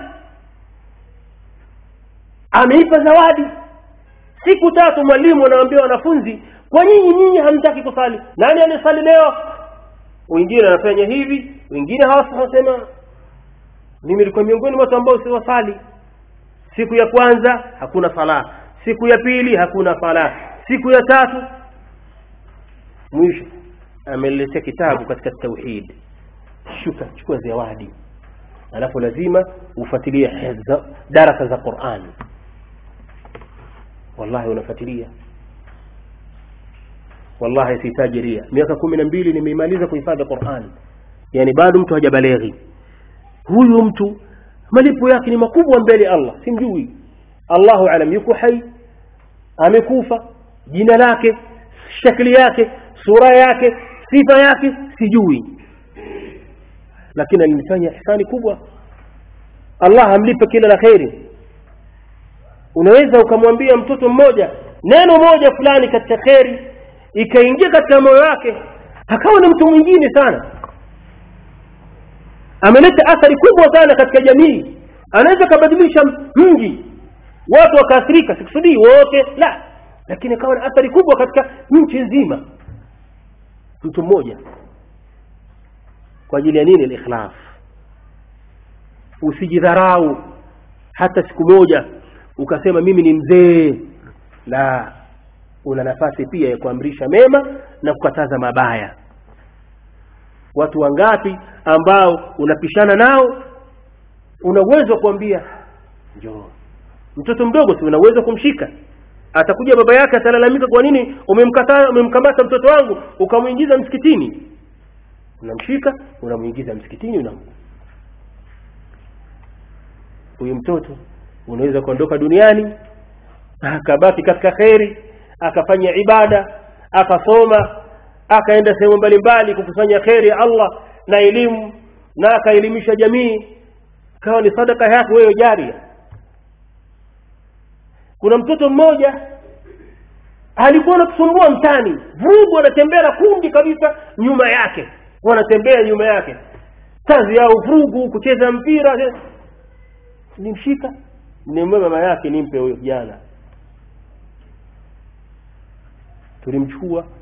ameipa zawadi. Siku 3 mwalimu anawaambia wanafunzi, kwa nyinyi hamtaki kusali, nani anasali leo? Wengine wanafanya hivi, wengine hawasema mimi nilikuwa miongoni mwa watu ambao si wasali. Siku ya kwanza hakuna sala, siku ya pili hakuna sala, siku ya 3 mwisho ameletea kitabu katika tauhid. Chukua zawadi, alafu lazima ufuatilie darasa za Qur'an. Wallahi unafuatilia, wallahi sitajiria. Miaka 12 nimeimaliza kuhifadhi Qur'an, yani bado mtu hajabaleghi. Huyu mtu malipo yake ni makubwa mbele Allah, simjui. Allahu alam, yuko hai, amekufa, jina lake, shakli yake, sura yake, sifa yake sijui, lakini alinifanya ihsani kubwa. Allah amlipe kila la khairi. Unaweza ukamwambia mtoto mmoja neno moja fulani katika khairi, ikaingia katika moyo wake, akawa ni mtu mwingine sana, ameleta athari kubwa sana katika jamii. Anaweza kubadilisha mji, watu wakaathirika, sikusudii wote la, lakini akawa na athari kubwa katika nchi nzima, mtu mmoja. Kwa ajili ya nini? Al-ikhlas. Usijidharau hata siku moja ukasema mimi ni mzee. La, una nafasi pia ya kuamrisha mema na kukataza mabaya. Watu wangapi ambao unapishana nao, una uwezo kuambia njoo. Mtoto mdogo si una uwezo kumshika, atakuja baba yake atalalamika, kwa nini umemkamata mtoto wangu ukamuingiza msikitini? Unamshika, unamuingiza msikitini, huyu mtoto unaweza kuondoka duniani akabaki katika khairi, akafanya ibada, akasoma, akaenda sehemu mbalimbali kukusanya khairi ya Allah na elimu, na akaelimisha jamii, kawa ni sadaka yako wewe jaria. Kuna mtoto mmoja alikuwa anatusumbua mtani, vurugu, anatembea kundi kabisa nyuma yake, wanatembea nyuma yake, kazi yao vurugu, kucheza mpira. Nimshika, nimwambia mama yake nimpe huyo jana. Tulimchukua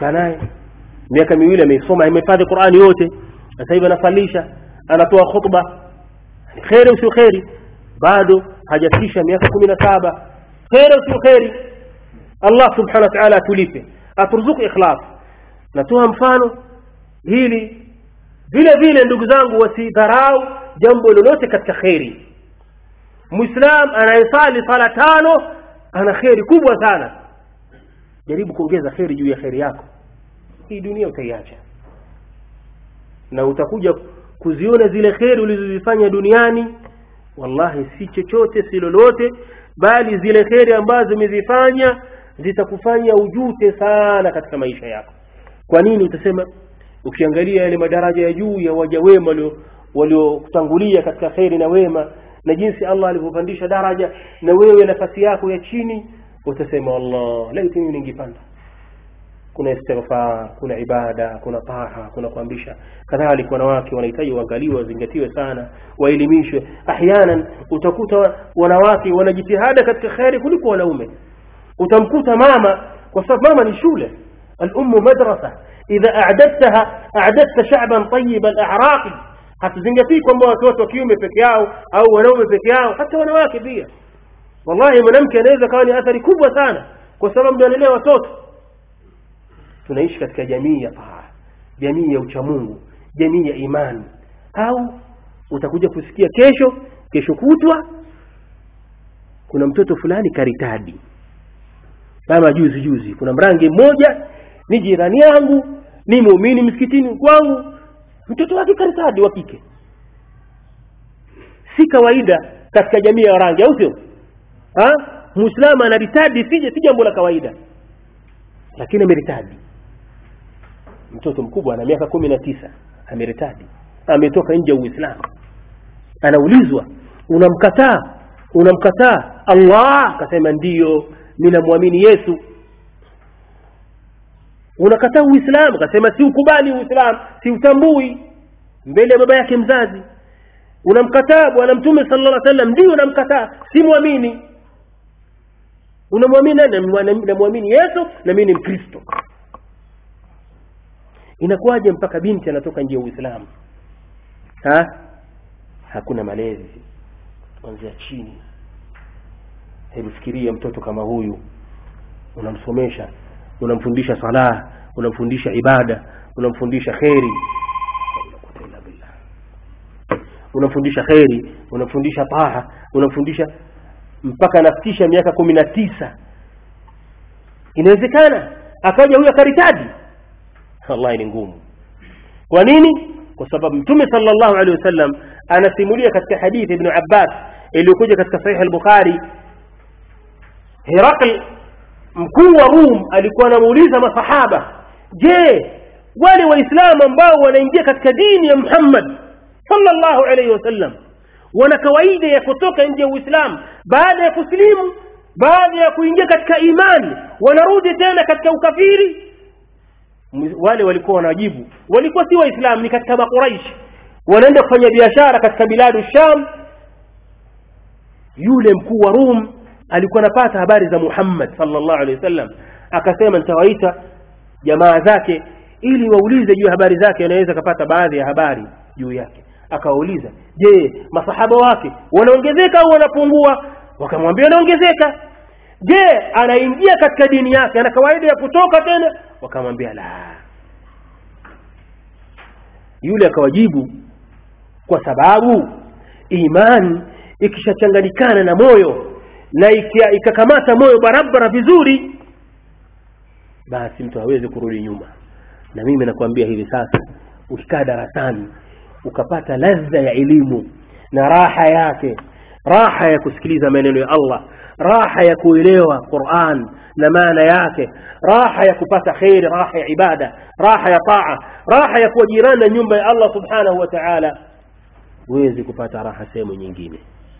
kanaye miaka miwili ameisoma amehifadhi Qur'ani yote, sasa hivi anasalisha, anatoa khutba. Khairi au sio khairi? Bado hajafikisha miaka 17. Khairi au sio khairi? Allah subhanahu wa ta'ala atulipe, aturuzuku ikhlas. Natoa mfano hili vile vile, ndugu zangu, wasidharau jambo lolote katika khairi. Muislam anayesali sala 5 ana khairi kubwa sana. Jaribu kuongeza khairi juu ya khairi yako. Hii dunia utaiacha na utakuja kuziona zile khairi ulizozifanya duniani, wallahi si chochote si lolote, bali zile khairi ambazo umezifanya zitakufanya ujute sana katika maisha yako. Kwa nini? Utasema ukiangalia yale madaraja ya juu ya waja wema waliokutangulia katika khairi na wema, na jinsi Allah alivyopandisha daraja, na wewe nafasi yako ya chini, utasema Allah, laiti mimi ningepanda. Kuna istighfar, kuna ibada, kuna taha, kuna kuamrisha. Kadhalika wanawake wanahitaji waangaliwe, wazingatiwe sana, waelimishwe. Ahyanan utakuta wanawake wanajitihada katika khairi kuliko wanaume. Utamkuta mama, kwa sababu mama ni shule, al-ummu madrasa, idha a'dadta sha'ban tayyib al-a'raq. Hatuzingatii kwamba watoto wa kiume peke yao au wanaume peke yao, hata wanawake pia. Wallahi mwanamke anaweza kawa ni athari kubwa sana, kwa sababu ndio analea watoto. Tunaishi katika jamii ya taa, jamii ya uchamungu, jamii ya imani. Au utakuja kusikia kesho kutwa kuna mtoto fulani karitadi. Kama juzi kuna mrangi mmoja ni jirani yangu, ni muumini msikitini kwangu, mtoto wake karitadi wa kike. Si kawaida katika jamii ya rangi, au sio? Muislamu anaritadi si jambo la kawaida, lakini ameritadi. Mtoto mkubwa ana miaka 19 ameritadi, ametoka nje ya Uislamu. Anaulizwa, unamkataa Allah? Akasema ndio, mimi namuamini Yesu. Unakataa Uislamu? Akasema si ukubali Uislamu, si utambui, mbele ya baba yake mzazi. Unamkataa Bwana Mtume sallallahu alaihi wasallam? Ndio namkataa, si muamini. Unamwamini nani? Namuamini Yesu na mimi ni Mkristo. Inakuwaje mpaka binti anatoka nje ya Uislamu? Hakuna malezi kuanzia chini. Hebu fikiria mtoto kama huyu, unamsomesha, unamfundisha sala, unamfundisha ibada, unamfundisha khairi, unamfundisha khairi, unamfundisha taha, unamfundisha mpaka anafikisha miaka 19. Inawezekana akaja huyu karitadi? Wallahi ni ngumu. Kwa nini? Kwa sababu Mtume sallallahu alaihi wasallam anasimulia katika hadithi Ibn Abbas iliyokuja katika Sahih al-Bukhari, Herakl mkuu wa Rum alikuwa anamuuliza masahaba, je, wale waislamu ambao wanaingia katika dini ya Muhammad sallallahu alaihi wasallam wana kawaida ya kutoka nje ya Uislamu baada ya kuslimu, baada ya kuingia katika imani wanarudi tena katika ukafiri? Wale walikuwa wanajibu, walikuwa si waislamu, ni katika Quraysh, wanaenda kufanya biashara katika biladu Sham. Yule mkuu wa Rum alikuwa anapata habari za Muhammad sallallahu alaihi wasallam, akasema nitawaita jamaa zake ili waulize juu ya habari zake, anaweza kupata baadhi ya habari juu yake. Akawauliza, je, masahaba wake wanaongezeka au wanapungua? Wakamwambia wanaongezeka. Je, anaingia katika dini yake, ana kawaida ya kutoka tena? Wakamwambia la. Yule akawajibu, kwa sababu imani ikishachanganyikana na moyo na ikakamata moyo barabara vizuri, basi mtu hawezi kurudi nyuma. Na mimi nakwambia hivi sasa, ukikaa darasani ukapata ladha ya elimu na raha yake, raha ya kusikiliza maneno ya Allah, raha ya kuelewa Qur'an na maana yake, raha ya kupata khair, raha ya ibada, raha ya taa, raha ya kuwa jirani na nyumba ya Allah subhanahu wa ta'ala, huwezi kupata raha sehemu nyingine.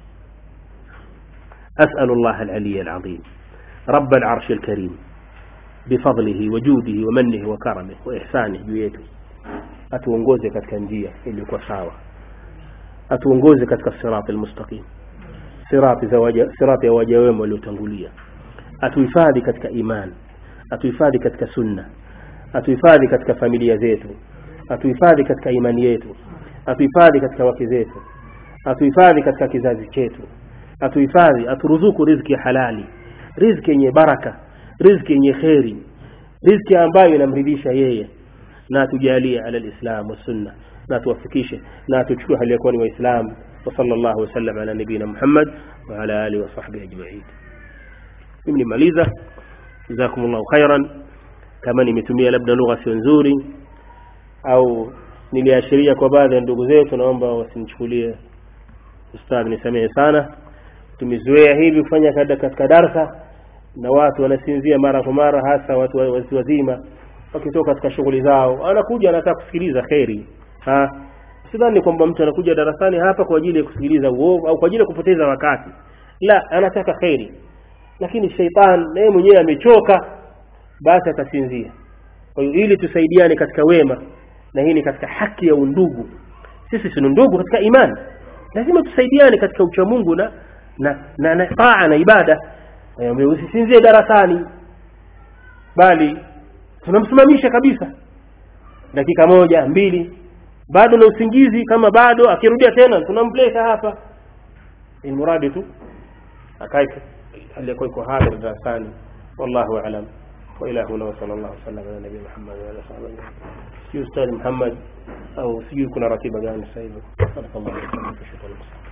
أسأل الله العلي العظيم رب العرش الكريم بفضله وجوده ومنه وكرمه وإحسانه جويته أتونغوزي katika njia iliyokuwa sawa, atuongoze katika sirati almustaqim, sirati ya waja wema waliotangulia, atuhifadhi katika iman, atuhifadhi katika sunna, atuhifadhi katika familia zetu, atuhifadhi katika imani yetu, atuhifadhi katika wake zetu, atuhifadhi katika kizazi chetu, atuhifadhi, aturuzuku riziki halali, riziki yenye baraka, riziki yenye khairi, riziki ambayo inamridhisha yeye, na tujalie ala alislam wa sunna, na tuwafikishe na tuchukue hali ya kuwa ni waislamu. Wa sallallahu wasallam ala nabina Muhammad wa ala alihi wa sahbihi ajma'in. Mimi nimaliza, jazakumullahu khairan. Kama nimetumia labda lugha sio nzuri au niliashiria kwa baadhi ya ndugu zetu, naomba wasinichukulie ustadhi, nisamehe sana. Tumezoea hivi kufanya katika darasa na watu wanasinzia mara kwa mara, hasa watu wazima wakitoka katika shughuli zao, anakuja anataka kusikiliza khairi. Sidhani kwamba mtu anakuja darasani hapa kwa ajili ya kusikiliza uovu au kwa ajili ya kupoteza wakati. La, anataka khairi. Lakini shaitan naye mwenyewe amechoka, basi atasinzia. Kwa hiyo ili tusaidiane katika wema, na hii ni katika haki ya undugu. Sisi si ndugu katika imani. Lazima tusaidiane katika ucha Mungu na taa na ibada. Usisinzie darasani, bali tunamsimamisha kabisa dakika 1 2, bado na usingizi, kama bado akirudia tena tunampeleka hapa. Ni muradi tu akae aliyekuwa iko hapa darasani. Wallahu a'lam. Wa ilahuna wa sallallahu sallam ala nabii Muhammad wa ala sahbihi. Ustadh Muhammad au sijui kuna ratiba gani sasa hivi. Sallallahu alaihi wasallam.